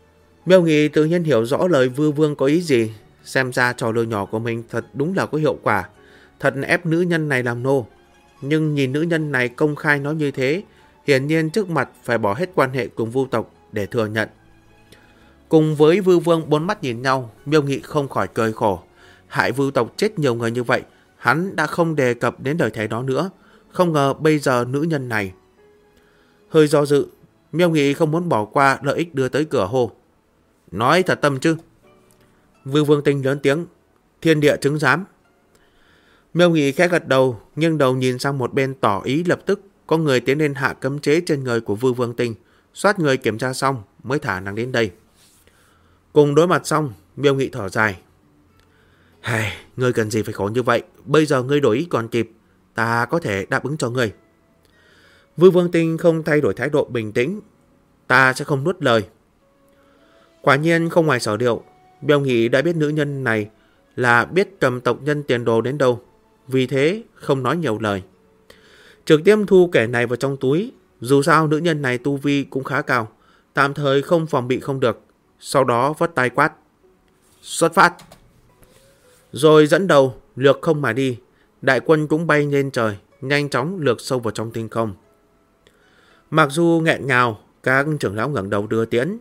Miêu Nghị tự nhiên hiểu rõ lời Vư Vương có ý gì. Xem ra trò lừa nhỏ của mình thật đúng là có hiệu quả. Thật ép nữ nhân này làm nô. Nhưng nhìn nữ nhân này công khai nói như thế, hiển nhiên trước mặt phải bỏ hết quan hệ cùng Vu tộc để thừa nhận. Cùng với Vư Vương bốn mắt nhìn nhau, Miêu Nghị không khỏi cười khổ. Hại Vu tộc chết nhiều người như vậy, hắn đã không đề cập đến đời thế đó nữa. Không ngờ bây giờ nữ nhân này. Hơi do dự, Miêu Nghị không muốn bỏ qua lợi ích đưa tới cửa hô. Nói thật tâm chứ? Vư Vương Tinh lớn tiếng. Thiên địa chứng giám. Miêu Nghị khẽ gật đầu, nghiêng đầu nhìn sang một bên tỏ ý lập tức có người tiến lên hạ cấm chế trên người của Vư Vương Tinh. Soát người kiểm tra xong mới thả nàng đến đây. Cùng đối mặt xong, Miêu Nghị thở dài. Hây, ngươi cần gì phải khổ như vậy? Bây giờ ngươi đổi ý còn kịp, ta có thể đáp ứng cho ngươi. Vư Vương Tinh không thay đổi thái độ bình tĩnh. Ta sẽ không nuốt lời. Quả nhiên không ngoài sở liệu, Miêu Nghị đã biết nữ nhân này là biết cầm tộc nhân tiền đồ đến đâu. Vì thế không nói nhiều lời, trực tiếp thu kẻ này vào trong túi. Dù sao nữ nhân này tu vi cũng khá cao, tạm thời không phòng bị không được. Sau đó vất tay quát. Xuất phát. Rồi dẫn đầu lược không mà đi. Đại quân cũng bay lên trời, nhanh chóng lược sâu vào trong tinh không. Mặc dù nghẹn ngào, các trưởng lão ngẩng đầu đưa tiễn.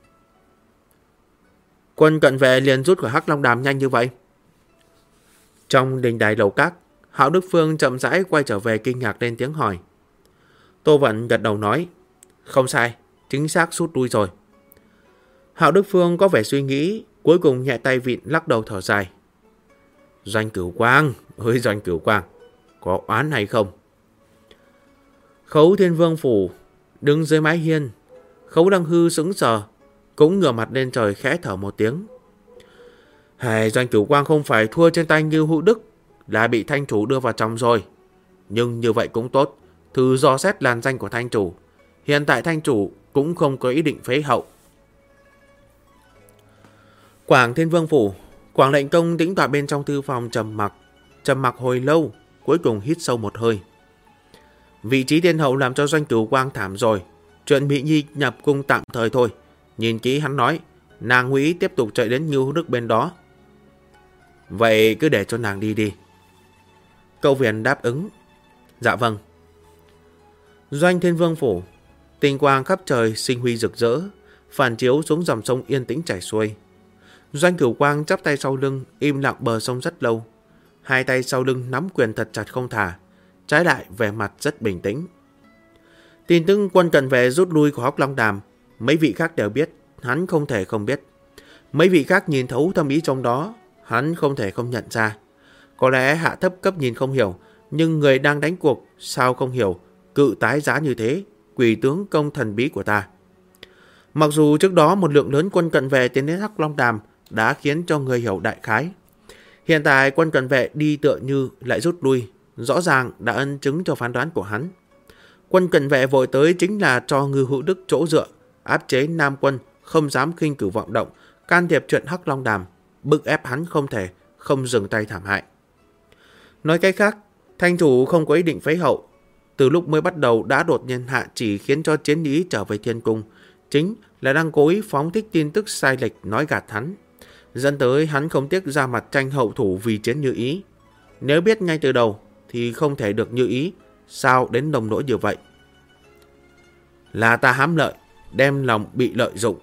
Quân cận vệ liền rút khỏi Hắc Long Đàm nhanh như vậy? Trong đình đài lầu các, Hạo Đức Phương chậm rãi quay trở về kinh ngạc lên tiếng hỏi. Tô Vận gật đầu nói. Không sai, chính xác rút lui rồi. Hạo Đức Phương có vẻ suy nghĩ, cuối cùng nhẹ tay vịn lắc đầu thở dài. Doanh Cửu Quang, Doanh Cửu Quang, có oán hay không? Khấu Thiên Vương Phủ đứng dưới mái hiên. Khấu Đăng Hư sững sờ, cũng ngửa mặt lên trời khẽ thở một tiếng. Doanh Cửu Quang không phải thua trên tay Ngưu Hữu Đức, là bị thanh chủ đưa vào trong rồi. Nhưng như vậy cũng tốt, thử dò xét làn danh của thanh chủ. Hiện tại thanh chủ cũng không có ý định phế hậu. Quảng Thiên Vương Phủ, Quảng Lệnh Công tĩnh tọa bên trong thư phòng trầm mặc hồi lâu, cuối cùng hít sâu một hơi. Vị trí thiên hậu làm cho Doanh Cửu Quang thảm rồi, chuyện Mỹ Nhi nhập cung tạm thời thôi. Nhìn kỹ hắn nói, nàng Ngụy tiếp tục chạy đến Ngưu Hữu Đức bên đó. Vậy cứ để cho nàng đi đi. Câu Viễn đáp ứng. Dạ vâng. Doanh Thiên Vương Phủ, tinh quang khắp trời sinh huy rực rỡ, phản chiếu xuống dòng sông yên tĩnh chảy xuôi. Doanh Cửu Quang chắp tay sau lưng, im lặng bờ sông rất lâu. Hai tay sau lưng nắm quyền thật chặt không thả, trái lại vẻ mặt rất bình tĩnh. Tin tức quân cận vệ rút lui của Hắc Long Đàm, mấy vị khác đều biết, hắn không thể không biết. Mấy vị khác nhìn thấu thâm ý trong đó, hắn không thể không nhận ra. Có lẽ hạ thấp cấp nhìn không hiểu, nhưng người đang đánh cuộc sao không hiểu cự tái giá như thế, quỷ tướng công thần bí của ta. Mặc dù trước đó một lượng lớn quân cận vệ tiến đến Hắc Long Đàm đã khiến cho người hiểu đại khái. Hiện tại quân cận vệ đi tựa như lại rút lui, rõ ràng đã ân chứng cho phán đoán của hắn. Quân cận vệ vội tới chính là cho Ngưu Hữu Đức chỗ dựa, áp chế Nam quân không dám khinh cử vọng động, can thiệp chuyện Hắc Long Đàm, bức ép hắn không thể không dừng tay thảm hại. Nói cách khác, thanh chủ không có ý định phế hậu, từ lúc mới bắt đầu đã đột nhiên hạ chỉ khiến cho Chiến Ý trở về thiên cung, chính là đang cố ý phóng thích tin tức sai lệch nói gạt hắn, dẫn tới hắn không tiếc ra mặt tranh hậu thủ vì Chiến Như Ý. Nếu biết ngay từ đầu thì không thể được như ý, sao đến nông nỗi như vậy? Là ta hám lợi, đem lòng bị lợi dụng.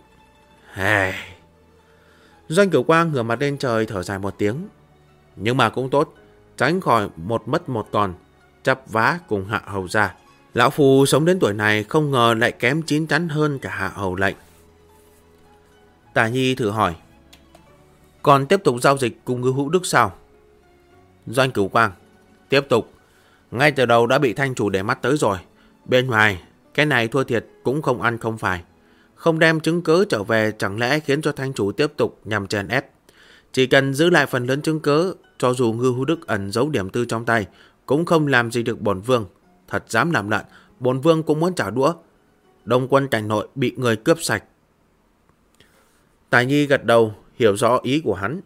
Doanh Cửu Quang ngửa mặt lên trời thở dài một tiếng. Nhưng mà cũng tốt, tránh khỏi một mất một còn, chắp vá cùng Hạ Hầu ra. Lão Phu sống đến tuổi này không ngờ lại kém chín chắn hơn cả Hạ Hầu lệnh. Tả Nhi thử hỏi. Còn tiếp tục giao dịch cùng Ngưu Hữu Đức sao? Doanh Cửu Quang. Tiếp tục. Ngay từ đầu đã bị thanh chủ để mắt tới rồi. Bên ngoài, cái này thua thiệt cũng không ăn không phải. Không đem chứng cớ trở về chẳng lẽ khiến cho thanh chủ tiếp tục nhằm chèn ép. Chỉ cần giữ lại phần lớn chứng cớ, cho dù Ngưu Hữu Đức ẩn giấu điểm tư trong tay, cũng không làm gì được bổn vương. Thật dám làm lợn, bổn vương cũng muốn trả đũa. Đông quân cảnh nội bị người cướp sạch. Tài Nhi gật đầu, hiểu rõ ý của hắn.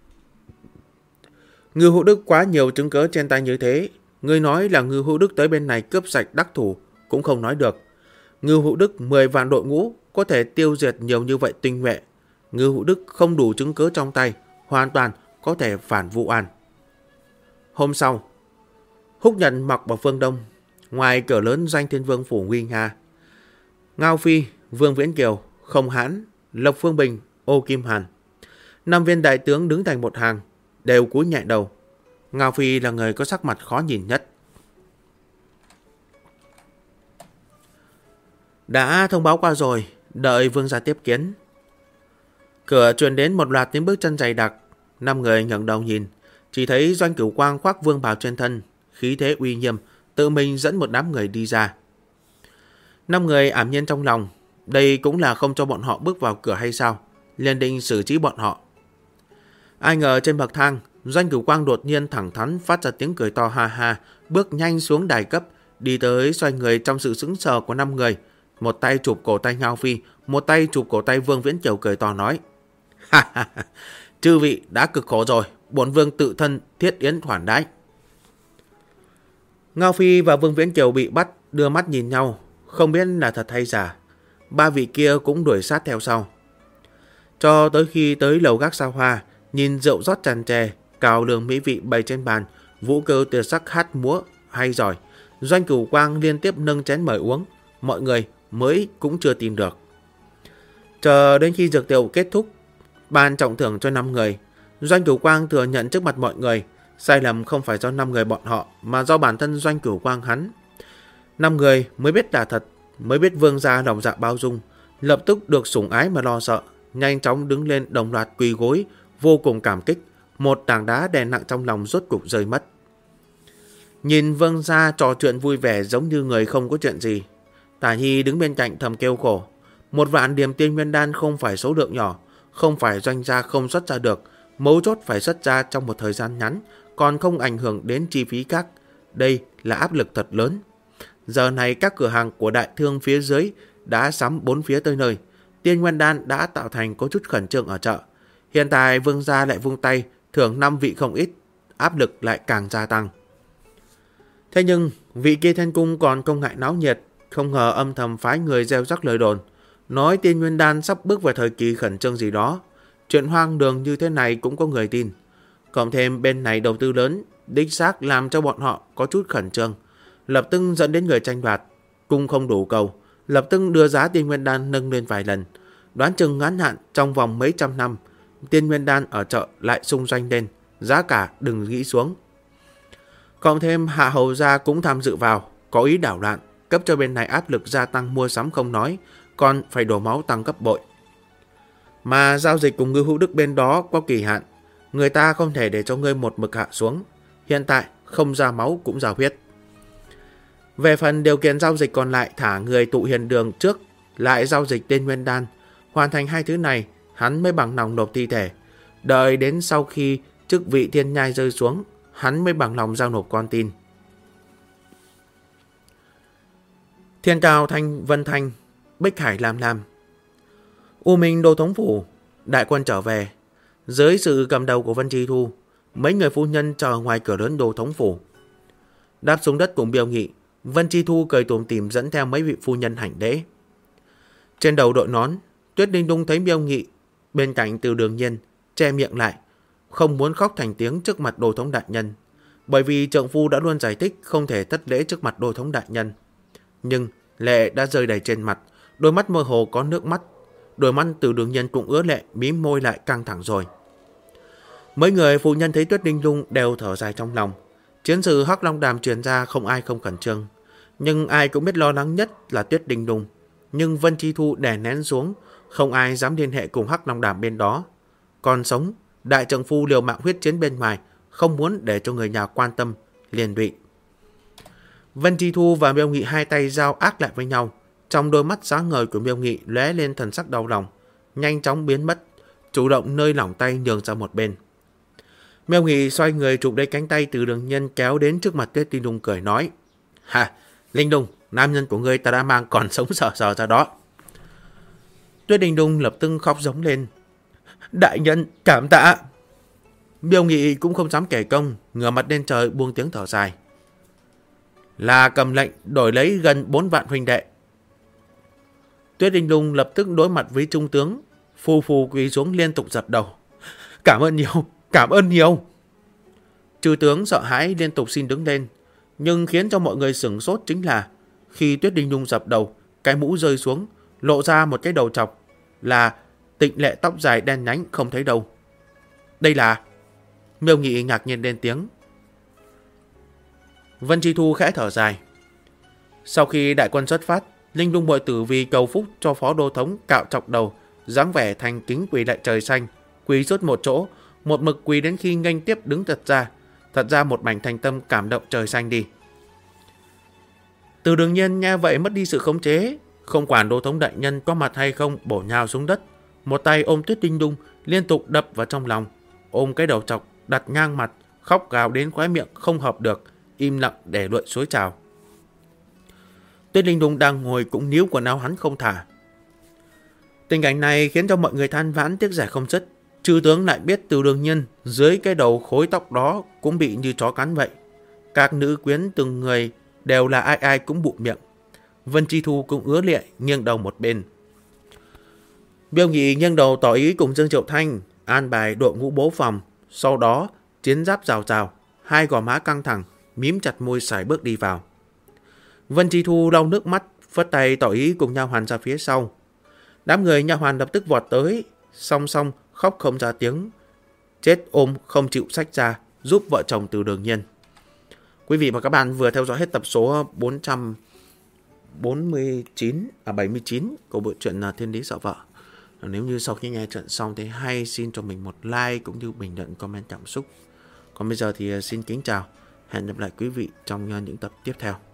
Ngưu Hữu Đức quá nhiều chứng cớ trên tay như thế, ngươi nói là Ngưu Hữu Đức tới bên này cướp sạch đắc thủ cũng không nói được. Ngưu Hữu Đức 10 vạn đội ngũ có thể tiêu diệt nhiều như vậy tinh nhuệ, Ngư Hữu Đức không đủ chứng cứ trong tay, hoàn toàn có thể phản vụ oan. Hôm sau, Húc Nhật mặc vào phương đông, ngoài cửa lớn Doanh Thiên Vương phủ nguy nga. Ngao Phi, Vương Viễn Kiều, Không Hãn, Lộc Phương Bình, Ô Kim Hàn, 5 viên đại tướng đứng thành một hàng, đều cúi nhẹ đầu. Ngao Phi là người có sắc mặt khó nhìn nhất. Đã thông báo qua rồi, đợi vương gia tiếp kiến. Cửa truyền đến một loạt tiếng bước chân dày đặc. 5 người ngẩng đầu nhìn, chỉ thấy Doanh Cửu Quang khoác vương bào trên thân, khí thế uy nghiêm, tự mình dẫn một đám người đi ra. 5 người ảm nhiên trong lòng, đây cũng là không cho bọn họ bước vào cửa hay sao, liền định xử trí bọn họ. Ai ngờ trên bậc thang, Doanh Cửu Quang đột nhiên thẳng thắn phát ra tiếng cười to ha ha, bước nhanh xuống đài cấp, đi tới xoay người trong sự sững sờ của 5 người. Một tay chụp cổ tay Ngao Phi, một tay chụp cổ tay Vương Viễn Kiều, cười to nói: Ha ha ha, chư vị đã cực khổ rồi, bổn vương tự thân thiết yến khoản đãi. Ngao Phi và Vương Viễn Kiều bị bắt, đưa mắt nhìn nhau, không biết là thật hay giả. 3 vị kia cũng đuổi sát theo sau. Cho tới khi tới lầu gác xa hoa, nhìn rượu rót tràn trề, cào lường mỹ vị bày trên bàn, vũ cơ tuyệt sắc hát múa hay giỏi, Doanh Cửu Quang liên tiếp nâng chén mời uống, mọi người mới cũng chưa tin được. Chờ đến khi dược tiệu kết thúc, ban trọng thưởng cho 5 người, Doanh Cửu Quang thừa nhận trước mặt mọi người, sai lầm không phải do 5 người bọn họ, mà do bản thân Doanh Cửu Quang hắn. 5 người mới biết là thật, mới biết vương gia lòng dạ bao dung, lập tức được sủng ái mà lo sợ, nhanh chóng đứng lên đồng loạt quỳ gối, vô cùng cảm kích. Một tảng đá đè nặng trong lòng rốt cục rơi mất. Nhìn vương gia trò chuyện vui vẻ giống như người không có chuyện gì, Tả Nhi đứng bên cạnh thầm kêu khổ. 1 vạn điểm tiên nguyên đan không phải số lượng nhỏ, không phải doanh gia không xuất ra được, mấu chốt phải xuất ra trong một thời gian ngắn, còn không ảnh hưởng đến chi phí khác. Đây là áp lực thật lớn. Giờ này các cửa hàng của đại thương phía dưới đã sắm 4 phía tới nơi, tiên nguyên đan đã tạo thành có chút khẩn trương ở chợ. Hiện tại vương gia lại vung tay thưởng 5 vị không ít, áp lực lại càng gia tăng. Thế nhưng vị kia Thiên Cung còn không ngại náo nhiệt, không ngờ âm thầm phái người gieo rắc lời đồn, nói tiên nguyên đan sắp bước vào thời kỳ khẩn trương gì đó. Chuyện hoang đường như thế này cũng có người tin. Cộng thêm bên này đầu tư lớn, đích xác làm cho bọn họ có chút khẩn trương, lập tức dẫn đến người tranh đoạt. Cung không đủ cầu, lập tức đưa giá tiên nguyên đan nâng lên vài lần. Đoán chừng ngắn hạn trong vòng mấy trăm năm, tiên nguyên đan ở chợ lại xung doanh lên, giá cả đừng nghĩ xuống. Cộng thêm Hạ Hầu gia cũng tham dự vào, có ý đảo loạn, cấp cho bên này áp lực gia tăng mua sắm không nói, còn phải đổ máu tăng gấp bội. Mà giao dịch cùng Ngư Hữu Đức bên đó có kỳ hạn, người ta không thể để cho ngươi một mực hạ xuống. Hiện tại không ra máu cũng ra huyết. Về phần điều kiện giao dịch còn lại, thả người tụ hiền đường trước, lại giao dịch tên nguyên đan. Hoàn thành 2 thứ này, hắn mới bằng lòng nộp thi thể. Đợi đến sau khi chức vị thiên nhai rơi xuống, hắn mới bằng lòng giao nộp con tin. Thiên Cao Thanh Vân Thanh, Bích Hải Lam. U Minh Đô Thống Phủ, đại quân trở về. Dưới sự cầm đầu của Vân Chi Thu, mấy người phu nhân chờ ngoài cửa lớn Đô Thống Phủ. Đáp xuống đất cùng Biêu Nghị, Vân Chi Thu cười tủm tỉm dẫn theo mấy vị phu nhân hành lễ. Trên đầu đội nón, Tuyết Đinh Đung thấy Biêu Nghị bên cạnh Từ Đường Nhiên, che miệng lại, không muốn khóc thành tiếng trước mặt Đô Thống đại nhân, bởi vì trượng phu đã luôn giải thích không thể thất lễ trước mặt Đô Thống đại nhân. Nhưng lệ đã rơi đầy trên mặt, đôi mắt mơ hồ có nước mắt. Đôi mắt Từ Đường Nhiên cũng ứa lệ, mím môi lại căng thẳng rồi. Mấy người phu nhân thấy Tuyết Đinh Đung đều thở dài trong lòng. Chiến sự Hắc Long Đàm truyền ra không ai không khẩn trương, nhưng ai cũng biết lo lắng nhất là Tuyết Đinh Đung. Nhưng Vân Chi Thu đè nén xuống, không ai dám liên hệ cùng Hắc Long Đàm bên đó. Còn sống, đại trượng phu liều mạng huyết chiến bên ngoài, không muốn để cho người nhà quan tâm, liền lụy. Vân Chi Thu và Miêu Nghị hai tay giao ác lại với nhau. Trong đôi mắt sáng ngời của Miêu Nghị lóe lên thần sắc đau lòng, nhanh chóng biến mất, chủ động nơi lỏng tay nhường ra một bên. Miêu Nghị xoay người chụp lấy cánh tay Từ Đường Nhân kéo đến trước mặt Tuyết Đinh Đung cười nói: "Ha, Linh Đung, nam nhân của ngươi ta đã mang còn sống sờ sờ ra đó." Tuyết Đinh Đung lập tức khóc giống lên: "Đại nhân, cảm tạ." Miêu Nghị cũng không dám kể công, ngửa mặt lên trời buông tiếng thở dài: "Là cầm lệnh đổi lấy gần 4 vạn huynh đệ." Tuyết Đinh Đung lập tức đối mặt với trung tướng, phù phù quỳ xuống liên tục dập đầu. Cảm ơn nhiều, cảm ơn nhiều. Trừ tướng sợ hãi liên tục xin đứng lên, nhưng khiến cho mọi người sửng sốt chính là khi Tuyết Đinh Nhung dập đầu, cái mũ rơi xuống, lộ ra một cái đầu trọc là tịnh lệ tóc dài đen nhánh không thấy đâu. Đây là... Miêu Nghị ngạc nhiên lên tiếng. Vân Chi Thu khẽ thở dài. Sau khi đại quân xuất phát, Linh Lung muội tử vì cầu phúc cho phó đô thống cạo chọc đầu, dáng vẻ thành kính quỳ lại trời xanh, quỳ suốt một chỗ, một mực quỳ đến khi nghênh tiếp đứng thật ra một mảnh thành tâm cảm động trời xanh đi. Từ Đường Nhiên nghe vậy mất đi sự khống chế, không quản đô thống đại nhân có mặt hay không, bổ nhào xuống đất, một tay ôm Tuyết Đinh Nhung liên tục đập vào trong lòng, ôm cái đầu chọc đặt ngang mặt, khóc gào đến khóe miệng không hợp được, im lặng để lụi suối trào. Tuyết Đinh Nhung đang ngồi cũng níu quần áo hắn không thả. Tình cảnh này khiến cho mọi người than vãn tiếc rẻ không dứt. Trừ tướng lại biết Từ Đường Nhiên dưới cái đầu khối tóc đó cũng bị như chó cắn vậy. Các nữ quyến từng người đều là ai ai cũng bụm miệng. Vân Chi Thu cũng ứa lệ nghiêng đầu một bên. Miêu Nghị nghiêng đầu tỏ ý cùng Dương Triệu Thanh an bài đội ngũ bố phòng. Sau đó chiến giáp rào rào, hai gò má căng thẳng, mím chặt môi sải bước đi vào. Vân Chi Thu lau nước mắt, phất tay tỏ ý cùng nha hoàn ra phía sau. Đám người nha hoàn lập tức vọt tới, song song khóc không ra tiếng, chết ôm không chịu xách ra giúp vợ chồng Từ Đường Nhiên. Quý vị và các bạn vừa theo dõi hết tập số 79 của bộ truyện Thiên Lý Sợ Vợ. Nếu như sau khi nghe trận xong thấy hay, xin cho mình một like cũng như bình luận comment cảm xúc. Còn bây giờ thì xin kính chào, hẹn gặp lại quý vị trong những tập tiếp theo.